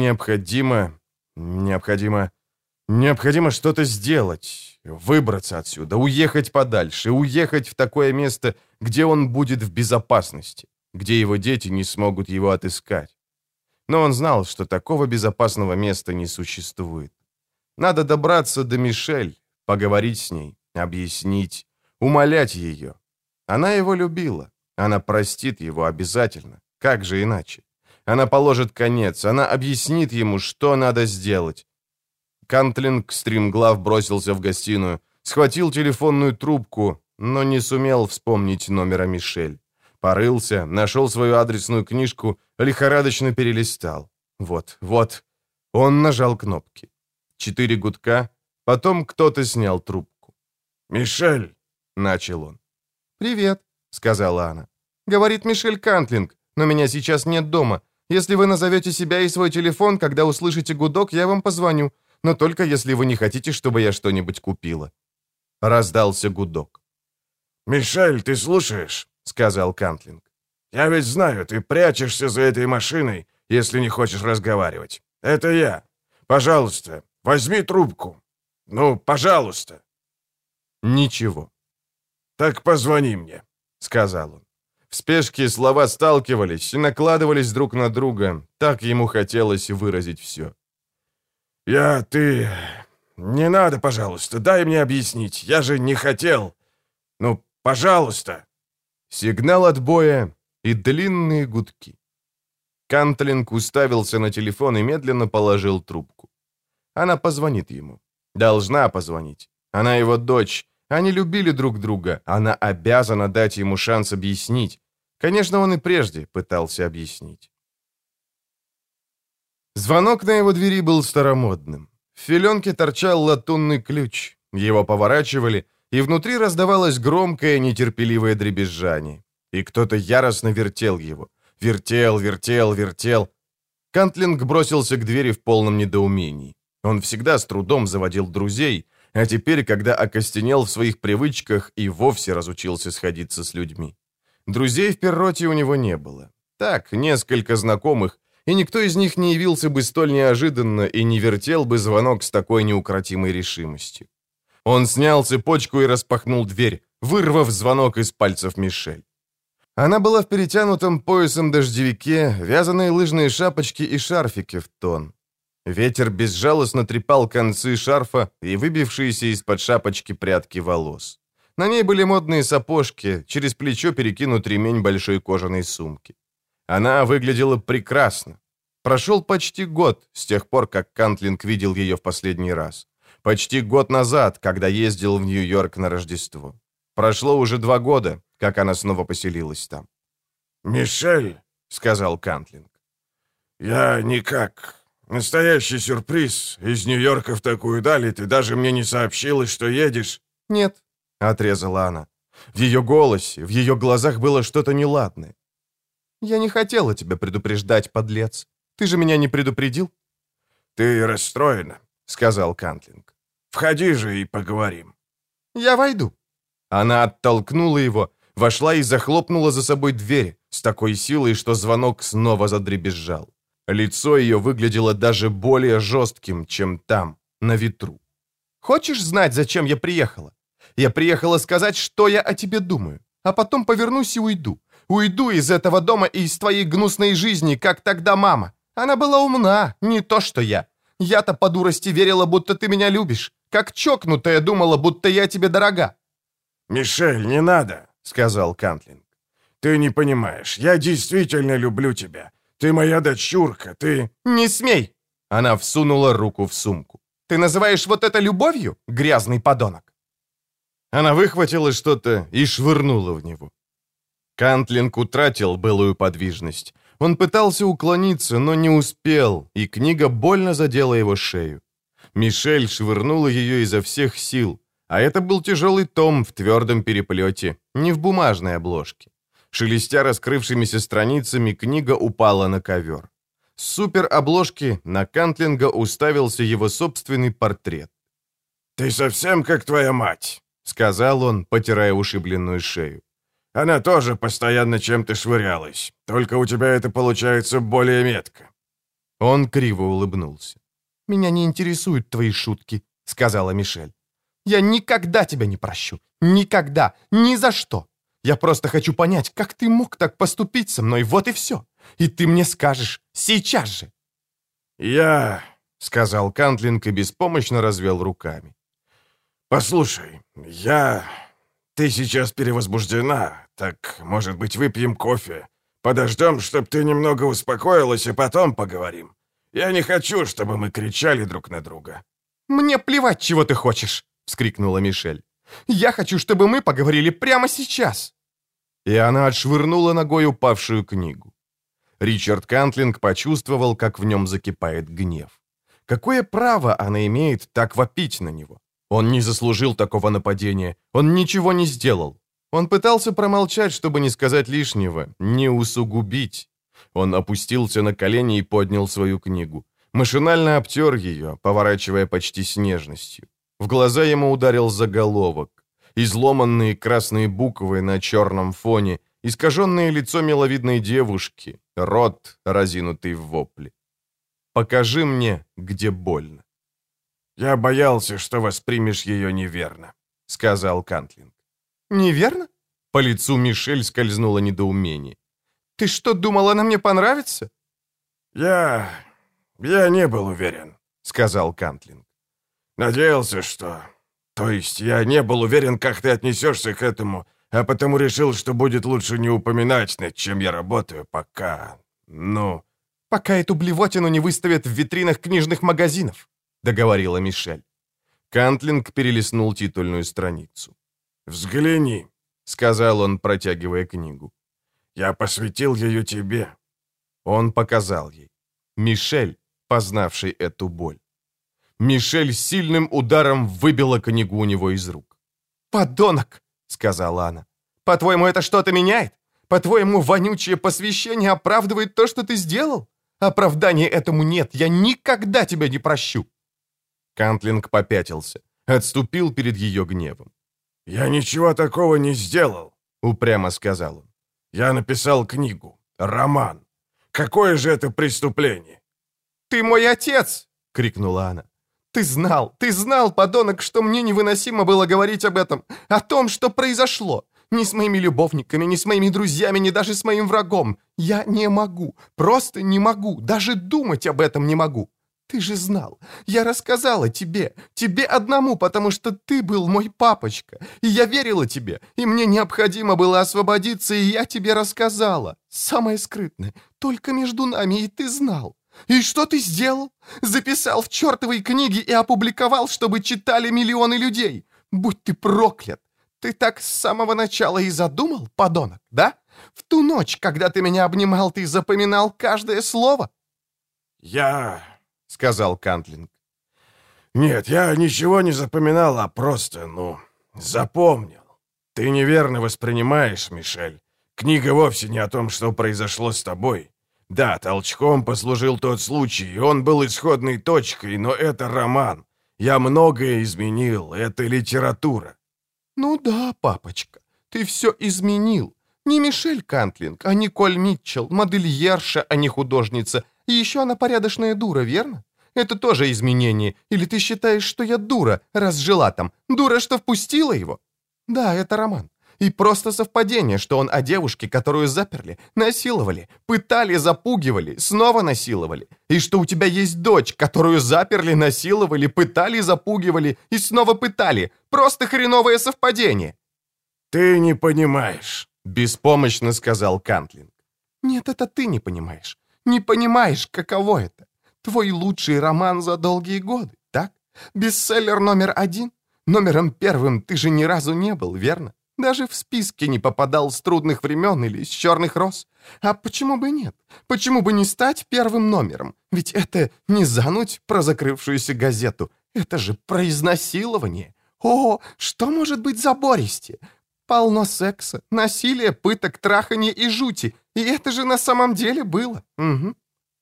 необходимо что-то сделать, выбраться отсюда, уехать подальше, уехать в такое место, где он будет в безопасности, где его дети не смогут его отыскать. Но он знал, что такого безопасного места не существует. Надо добраться до Мишель, поговорить с ней, объяснить, умолять ее. Она его любила, она простит его обязательно, как же иначе? Она положит конец, она объяснит ему, что надо сделать. Кантлинг стремглав бросился в гостиную, схватил телефонную трубку, но не сумел вспомнить номера Мишель. Порылся, нашел свою адресную книжку, лихорадочно перелистал. Вот. Он нажал кнопки. 4 гудка, потом кто-то снял трубку. «Мишель!» — начал он. «Привет», — сказала она. «Говорит Мишель Кантлинг, но меня сейчас нет дома. Если вы назовете себя и свой телефон, когда услышите гудок, я вам позвоню, но только если вы не хотите, чтобы я что-нибудь купила». Раздался гудок. «Мишель, ты слушаешь?» — сказал Кантлинг. «Я ведь знаю, ты прячешься за этой машиной, если не хочешь разговаривать. Это я. Пожалуйста, возьми трубку. Ну, пожалуйста». Ничего. «Так позвони мне», — сказал он. В спешке слова сталкивались и накладывались друг на друга. Так ему хотелось выразить все. «Ты... Не надо, пожалуйста, дай мне объяснить. Я же не хотел. Ну, пожалуйста». Сигнал отбоя и длинные гудки. Кантлинг уставился на телефон и медленно положил трубку. Она позвонит ему. Должна позвонить. Она его дочь. Они любили друг друга. Она обязана дать ему шанс объяснить. Конечно, он и прежде пытался объяснить. Звонок на его двери был старомодным. В филенке торчал латунный ключ. Его поворачивали, и внутри раздавалось громкое, нетерпеливое дребезжание. И кто-то яростно вертел его. Вертел, вертел, вертел. Кантлинг бросился к двери в полном недоумении. Он всегда с трудом заводил друзей, а теперь, когда окостенел в своих привычках, и вовсе разучился сходиться с людьми. Друзей в Перроте у него не было. Так, несколько знакомых, и никто из них не явился бы столь неожиданно и не вертел бы звонок с такой неукротимой решимостью. Он снял цепочку и распахнул дверь, вырвав звонок из пальцев Мишель. Она была в перетянутом поясом дождевике, вязаные лыжные шапочки и шарфике в тон. Ветер безжалостно трепал концы шарфа и выбившиеся из-под шапочки прядки волос. На ней были модные сапожки, через плечо перекинут ремень большой кожаной сумки. Она выглядела прекрасно. Прошел почти год с тех пор, как Кантлинг видел ее в последний раз. Почти год назад, когда ездил в Нью-Йорк на Рождество. Прошло уже 2 года, как она снова поселилась там. «Мишель», — сказал Кантлинг, — «я никак. Настоящий сюрприз. Из Нью-Йорка в такую даль, и ты даже мне не сообщила, что едешь». «Нет», — отрезала она. В ее голосе, в ее глазах было что-то неладное. «Я не хотела тебя предупреждать, подлец. Ты же меня не предупредил?» «Ты расстроена», — сказал Кантлинг. «Входи же и поговорим». «Я войду». Она оттолкнула его, вошла и захлопнула за собой дверь с такой силой, что звонок снова задребезжал. Лицо ее выглядело даже более жестким, чем там, на ветру. «Хочешь знать, зачем я приехала? Я приехала сказать, что я о тебе думаю, а потом повернусь и уйду. Уйду из этого дома и из твоей гнусной жизни, как тогда мама. Она была умна, не то что я. Я-то по дурости верила, будто ты меня любишь. Как чокнутая думала, будто я тебе дорога». «Мишель, не надо», — сказал Кантлинг. «Ты не понимаешь, я действительно люблю тебя. Ты моя дочурка, ты...» «Не смей!» Она всунула руку в сумку. «Ты называешь вот это любовью, грязный подонок?» Она выхватила что-то и швырнула в него. Кантлинг утратил былую подвижность. Он пытался уклониться, но не успел, и книга больно задела его шею. Мишель швырнула ее изо всех сил, а это был тяжелый том в твердом переплете, не в бумажной обложке. Шелестя раскрывшимися страницами, книга упала на ковер. С суперобложки на Кантлинга уставился его собственный портрет. «Ты совсем как твоя мать», — сказал он, потирая ушибленную шею. «Она тоже постоянно чем-то швырялась, только у тебя это получается более метко». Он криво улыбнулся. «Меня не интересуют твои шутки», — сказала Мишель. «Я никогда тебя не прощу. Никогда. Ни за что. Я просто хочу понять, как ты мог так поступить со мной, вот и все. И ты мне скажешь сейчас же». «Я...» — сказал Кантлинг и беспомощно развел руками. «Послушай, Ты сейчас перевозбуждена, так, может быть, выпьем кофе? Подождем, чтобы ты немного успокоилась, и потом поговорим. Я не хочу, чтобы мы кричали друг на друга». «Мне плевать, чего ты хочешь!» — вскрикнула Мишель. «Я хочу, чтобы мы поговорили прямо сейчас!» И она отшвырнула ногой упавшую книгу. Ричард Кантлинг почувствовал, как в нем закипает гнев. Какое право она имеет так вопить на него? Он не заслужил такого нападения, он ничего не сделал. Он пытался промолчать, чтобы не сказать лишнего, не усугубить. Он опустился на колени и поднял свою книгу. Машинально обтер ее, поворачивая почти с нежностью. В глаза ему ударил заголовок изломанные красные буквы на черном фоне, искаженное лицо миловидной девушки, рот, разинутый в вопле. «Покажи мне, где больно». «Я боялся, что воспримешь ее неверно», — сказал Кантлинг. «Неверно?» По лицу Мишель скользнуло недоумение. «Ты что, думал, она мне понравится?» «Я не был уверен», — сказал Кантлинг. «Надеялся, что... То есть я не был уверен, как ты отнесешься к этому, а потому решил, что будет лучше не упоминать, над чем я работаю, пока... «Пока эту блевотину не выставят в витринах книжных магазинов», — договорила Мишель. Кантлинг перелистнул титульную страницу. «Взгляни», — сказал он, протягивая книгу. «Я посвятил ее тебе». Он показал ей. Мишель, познавший эту боль. Мишель сильным ударом выбила книгу у него из рук. «Подонок!» — сказала она. «По-твоему, это что-то меняет? По-твоему, вонючее посвящение оправдывает то, что ты сделал? Оправдания этому нет, я никогда тебя не прощу!» Кантлинг попятился, отступил перед ее гневом. «Я ничего такого не сделал», — упрямо сказал он. «Я написал книгу, роман. Какое же это преступление?» «Ты мой отец!» — крикнула она. Ты знал, подонок, что мне невыносимо было говорить об этом, о том, что произошло. Ни с моими любовниками, ни с моими друзьями, ни даже с моим врагом. Я не могу, просто не могу, даже думать об этом не могу. Ты же знал. Я рассказала тебе одному, потому что ты был мой папочка. И я верила тебе, и мне необходимо было освободиться, и я тебе рассказала. Самое скрытное, только между нами, и ты знал. И что ты сделал? Записал в чертовой книге и опубликовал, чтобы читали миллионы людей. Будь ты проклят. Ты так с самого начала и задумал, подонок, да? В ту ночь, когда ты меня обнимал, ты запоминал каждое слово? «Я...» — сказал Кантлинг. «Нет, я ничего не запоминал, а просто, запомнил. Ты неверно воспринимаешь, Мишель. Книга вовсе не о том, что произошло с тобой. Да, толчком послужил тот случай, он был исходной точкой, но это роман. Я многое изменил, это литература». «Ну да, папочка, ты все изменил. Не Мишель Кантлинг, а Николь Митчелл, модельерша, а не художница. И еще она порядочная дура, верно? Это тоже изменение. Или ты считаешь, что я дура, раз жила там? Дура, что впустила его? Да, это роман. И просто совпадение, что он о девушке, которую заперли, насиловали, пытали, запугивали, снова насиловали. И что у тебя есть дочь, которую заперли, насиловали, пытали, запугивали и снова пытали. Просто хреновое совпадение. «Ты не понимаешь», — беспомощно сказал Кантлинг. «Нет, это ты не понимаешь. Не понимаешь, каково это. Твой лучший роман за долгие годы, так? Бестселлер номер 1. Номером 1 ты же ни разу не был, верно? Даже в списке не попадал с трудных времен или с черных роз. А почему бы нет? Почему бы не стать первым номером? Ведь это не зануть про закрывшуюся газету. Это же про изнасилование. О, что может быть забористее? Полно секса, насилия, пыток, трахания и жути. И это же на самом деле было. Угу.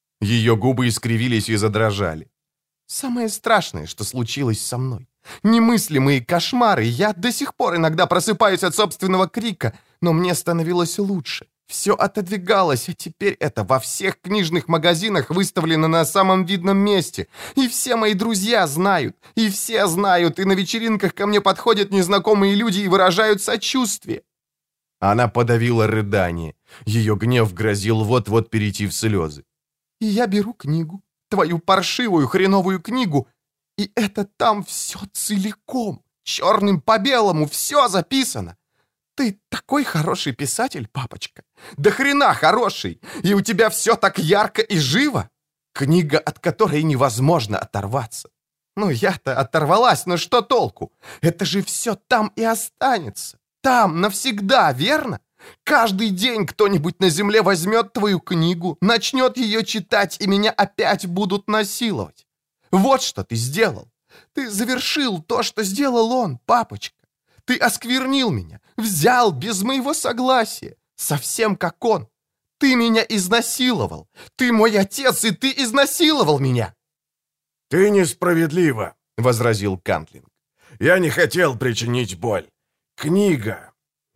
Ее губы искривились и задрожали. Самое страшное, что случилось со мной. Немыслимые кошмары. Я до сих пор иногда просыпаюсь от собственного крика, но мне становилось лучше. Все отодвигалось, а теперь это во всех книжных магазинах выставлено на самом видном месте. И все мои друзья знают, и все знают, и на вечеринках ко мне подходят незнакомые люди и выражают сочувствие. Она подавила рыдание. Ее гнев грозил вот-вот перейти в слезы. И я беру книгу, твою паршивую хреновую книгу, и это там все целиком, черным по белому, все записано. Ты такой хороший писатель, папочка. Да хрена хороший, и у тебя все так ярко и живо. Книга, от которой невозможно оторваться. Ну, я-то оторвалась, но что толку? Это же все там и останется. Там навсегда, верно? Каждый день кто-нибудь на земле возьмет твою книгу, начнет ее читать, и меня опять будут насиловать. Вот что ты сделал. Ты завершил то, что сделал он, папочка. Ты осквернил меня, взял без моего согласия, совсем как он. Ты меня изнасиловал. Ты мой отец, и ты изнасиловал меня. «Ты несправедлива», — возразил Кантлинг. «Я не хотел причинить боль. книга.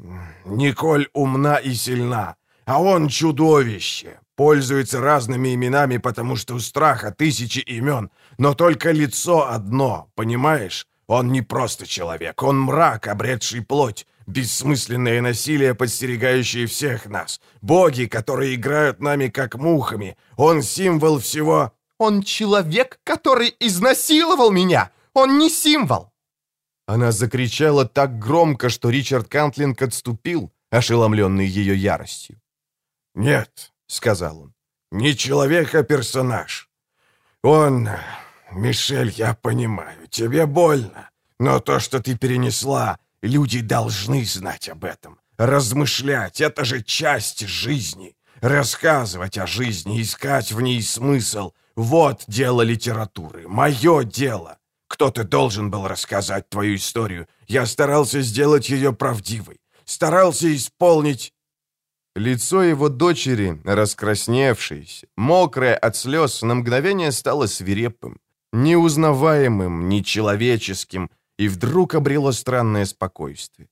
Николь умна и сильна, а он чудовище. Пользуется разными именами, потому что у страха тысячи имен, но только лицо одно, понимаешь? Он не просто человек, он мрак, обретший плоть, бессмысленное насилие, подстерегающее всех нас, боги, которые играют нами как мухами. Он символ всего... Он человек, который изнасиловал меня! Он не символ!» Она закричала так громко, что Ричард Кантлинг отступил, ошеломленный ее яростью. «Нет», — сказал он, — «не человек, а персонаж. Он... Мишель, я понимаю, тебе больно, но то, что ты перенесла, люди должны знать об этом. Размышлять — это же часть жизни. Рассказывать о жизни, искать в ней смысл — вот дело литературы, мое дело. Кто-то должен был рассказать твою историю. Я старался сделать ее правдивой. Старался исполнить...» Лицо его дочери, раскрасневшееся, мокрое от слез, на мгновение стало свирепым, неузнаваемым, нечеловеческим, и вдруг обрело странное спокойствие.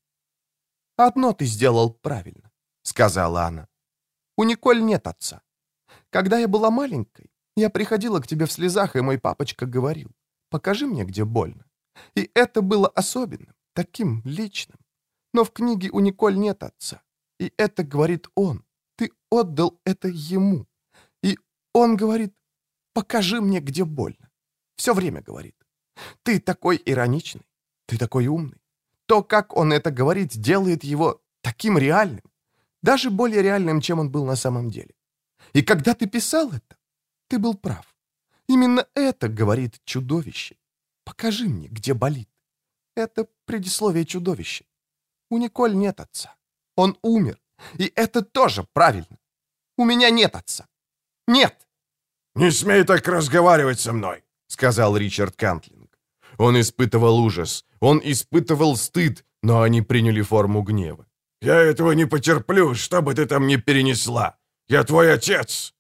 «Одно ты сделал правильно», — сказала она. «У Николь нет отца. Когда я была маленькой, я приходила к тебе в слезах, и мой папочка говорил: покажи мне, где больно. И это было особенным, таким личным. Но в книге у Николь нет отца. И это говорит он. Ты отдал это ему. И он говорит: покажи мне, где больно. Все время говорит. Ты такой ироничный, ты такой умный. То, как он это говорит, делает его таким реальным. Даже более реальным, чем он был на самом деле. И когда ты писал это, ты был прав. Именно это говорит чудовище. Покажи мне, где болит. Это предисловие чудовища. У Николь нет отца. Он умер. И это тоже правильно. У меня нет отца. Нет!» «Не смей так разговаривать со мной», — сказал Ричард Кантлинг. Он испытывал ужас, он испытывал стыд, но они приняли форму гнева. «Я этого не потерплю, что бы ты там ни перенесла. Я твой отец!»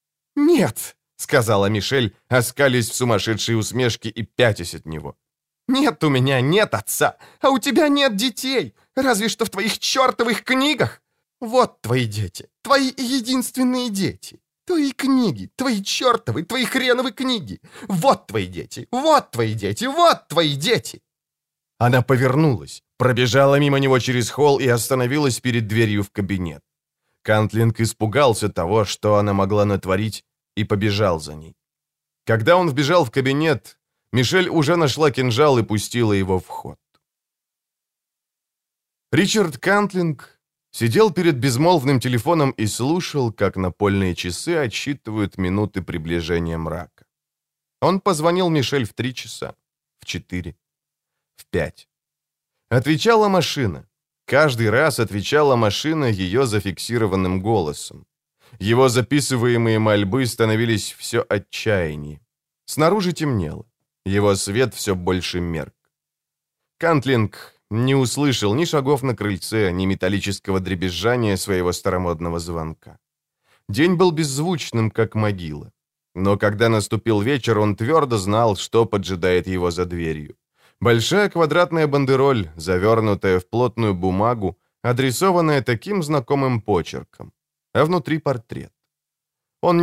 «Нет!» — сказала Мишель, оскалясь в сумасшедшей усмешке и пятясь от него. «Нет, у меня нет отца, а у тебя нет детей, разве что в твоих чертовых книгах. Вот твои дети, твои единственные дети, твои книги, твои чертовы, твои хреновы книги. Вот твои дети, вот твои дети, вот твои дети!» Она повернулась, пробежала мимо него через холл и остановилась перед дверью в кабинет. Кантлинг испугался того, что она могла натворить, и побежал за ней. Когда он вбежал в кабинет, Мишель уже нашла кинжал и пустила его в ход. Ричард Кантлинг сидел перед безмолвным телефоном и слушал, как напольные часы отсчитывают минуты приближения мрака. Он позвонил Мишель в 3 часа, в 4, в 5. Отвечала машина. Каждый раз отвечала машина ее зафиксированным голосом. Его записываемые мольбы становились все отчаяннее. Снаружи темнело. Его свет все больше мерк. Кантлинг не услышал ни шагов на крыльце, ни металлического дребезжания своего старомодного звонка. День был беззвучным, как могила. Но когда наступил вечер, он твердо знал, что поджидает его за дверью. Большая квадратная бандероль, завернутая в плотную бумагу, адресованная таким знакомым почерком, а внутри портрет. Он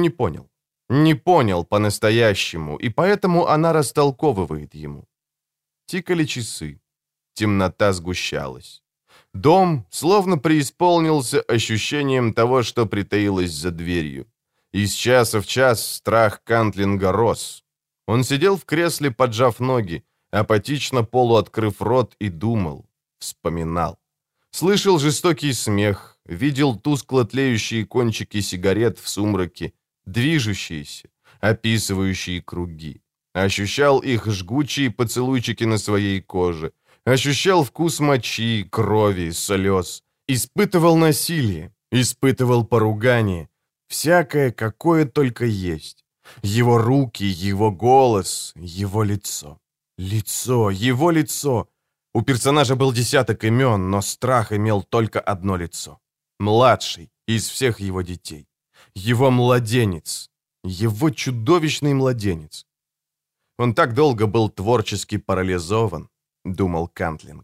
не понял по-настоящему, и поэтому она растолковывает ему. Тикали часы. Темнота сгущалась. Дом словно преисполнился ощущением того, что притаилось за дверью. Из часа в час страх Кантлинга рос. Он сидел в кресле, поджав ноги, апатично полуоткрыв рот, и думал, вспоминал. Слышал жестокий смех, видел тускло тлеющие кончики сигарет в сумраке, движущиеся, описывающие круги. Ощущал их жгучие поцелуйчики на своей коже, ощущал вкус мочи, крови, слез, испытывал насилие, испытывал поругание, всякое, какое только есть. Его руки, его голос, его лицо. Лицо, его лицо. У персонажа был десяток имен, но страх имел только одно лицо. Младший из всех его детей. Его младенец. Его чудовищный младенец. Он так долго был творчески парализован, думал Кантлинг.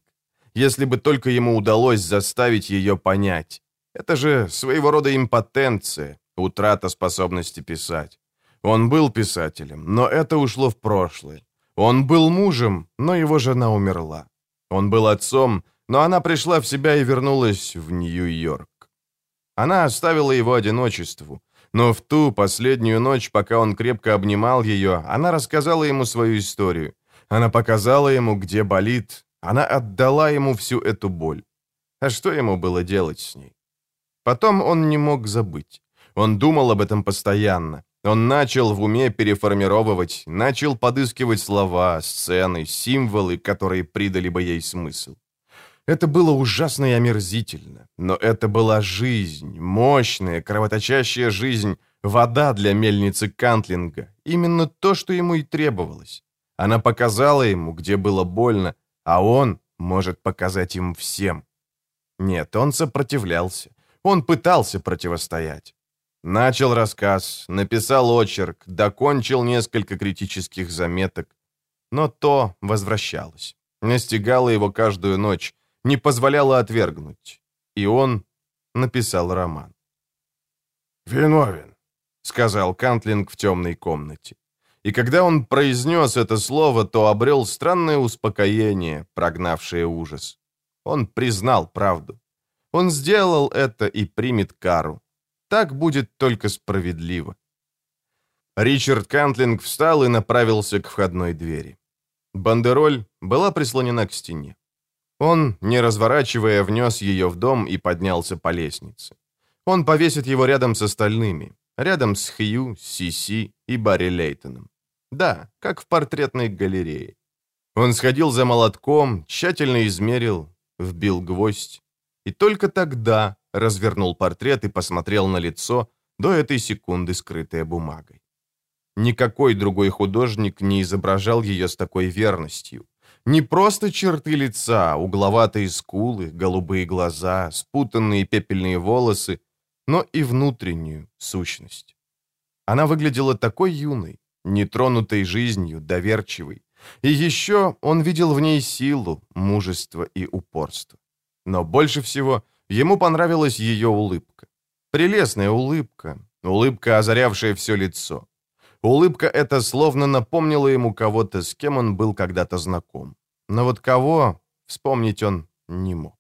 если бы только ему удалось заставить ее понять. Это же своего рода импотенция, утрата способности писать. Он был писателем, но это ушло в прошлое. Он был мужем, но его жена умерла. Он был отцом, но она пришла в себя и вернулась в Нью-Йорк. Она оставила его одиночеству, но в ту последнюю ночь, пока он крепко обнимал ее, она рассказала ему свою историю. Она показала ему, где болит. Она отдала ему всю эту боль. А что ему было делать с ней? Потом он не мог забыть. Он думал об этом постоянно. Он начал в уме переформировывать, начал подыскивать слова, сцены, символы, которые придали бы ей смысл. Это было ужасно и омерзительно, но это была жизнь, мощная, кровоточащая жизнь, вода для мельницы Кантлинга, именно то, что ему и требовалось. Она показала ему, где было больно, а он может показать им всем. Нет, он сопротивлялся, он пытался противостоять. Начал рассказ, написал очерк, докончил несколько критических заметок, но то возвращалось, настигало его каждую ночь, не позволяло отвергнуть. И он написал роман. «Виновен», — сказал Кантлинг в темной комнате. И когда он произнес это слово, то обрел странное успокоение, прогнавшее ужас. Он признал правду. Он сделал это и примет кару. Так будет только справедливо. Ричард Кантлинг встал и направился к входной двери. Бандероль была прислонена к стене. Он, не разворачивая, внес ее в дом и поднялся по лестнице. Он повесит его рядом с остальными, рядом с Хью, Сиси и Барри Лейтоном. Да, как в портретной галерее. Он сходил за молотком, тщательно измерил, вбил гвоздь. И только тогда развернул портрет и посмотрел на лицо, до этой секунды скрытое бумагой. Никакой другой художник не изображал ее с такой верностью. Не просто черты лица, угловатые скулы, голубые глаза, спутанные пепельные волосы, но и внутреннюю сущность. Она выглядела такой юной, нетронутой жизнью, доверчивой. И еще он видел в ней силу, мужество и упорство. Но больше всего ему понравилась ее улыбка. Прелестная улыбка, улыбка, озарявшая все лицо. Улыбка эта словно напомнила ему кого-то, с кем он был когда-то знаком. Но вот кого вспомнить он не мог.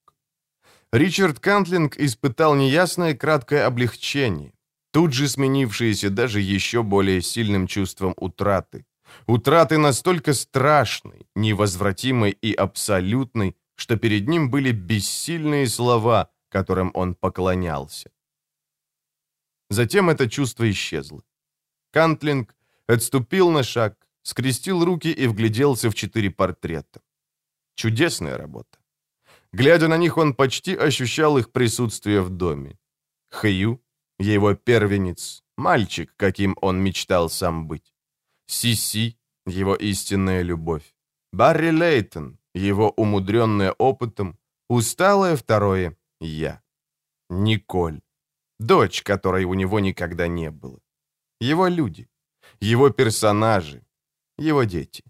Ричард Кантлинг испытал неясное краткое облегчение, тут же сменившееся даже еще более сильным чувством утраты. Утраты настолько страшной, невозвратимой и абсолютной, что перед ним были бессильные слова, которым он поклонялся. Затем это чувство исчезло. Кантлинг отступил на шаг, скрестил руки и вгляделся в 4 портрета. Чудесная работа. Глядя на них, он почти ощущал их присутствие в доме. Хью, его первенец, мальчик, каким он мечтал сам быть. Сиси, его истинная любовь. Барри Лейтон, его умудренное опытом, усталое второе «я». Николь, дочь, которой у него никогда не было. Его люди, его персонажи, его дети.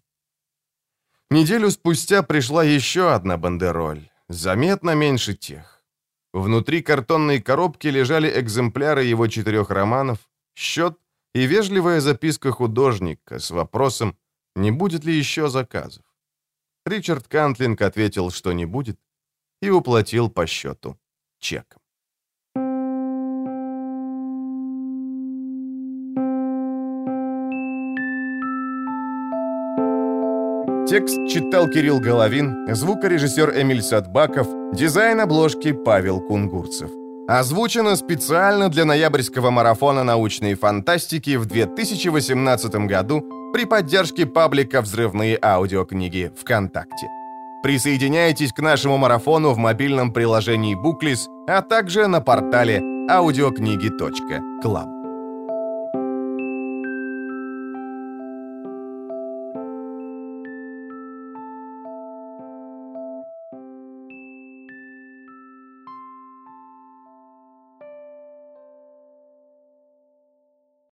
Неделю спустя пришла еще одна бандероль, заметно меньше тех. Внутри картонной коробки лежали экземпляры его 4 романов, счет и вежливая записка художника с вопросом, не будет ли еще заказов. Ричард Кантлинг ответил, что не будет, и уплатил по счету чеком. Текст читал Кирилл Головин, звукорежиссер Эмиль Садбаков, дизайн обложки Павел Кунгурцев. Озвучено специально для ноябрьского марафона научной фантастики в 2018 году при поддержке паблика «Взрывные аудиокниги» ВКонтакте. Присоединяйтесь к нашему марафону в мобильном приложении Booklist, а также на портале audiokniги.club.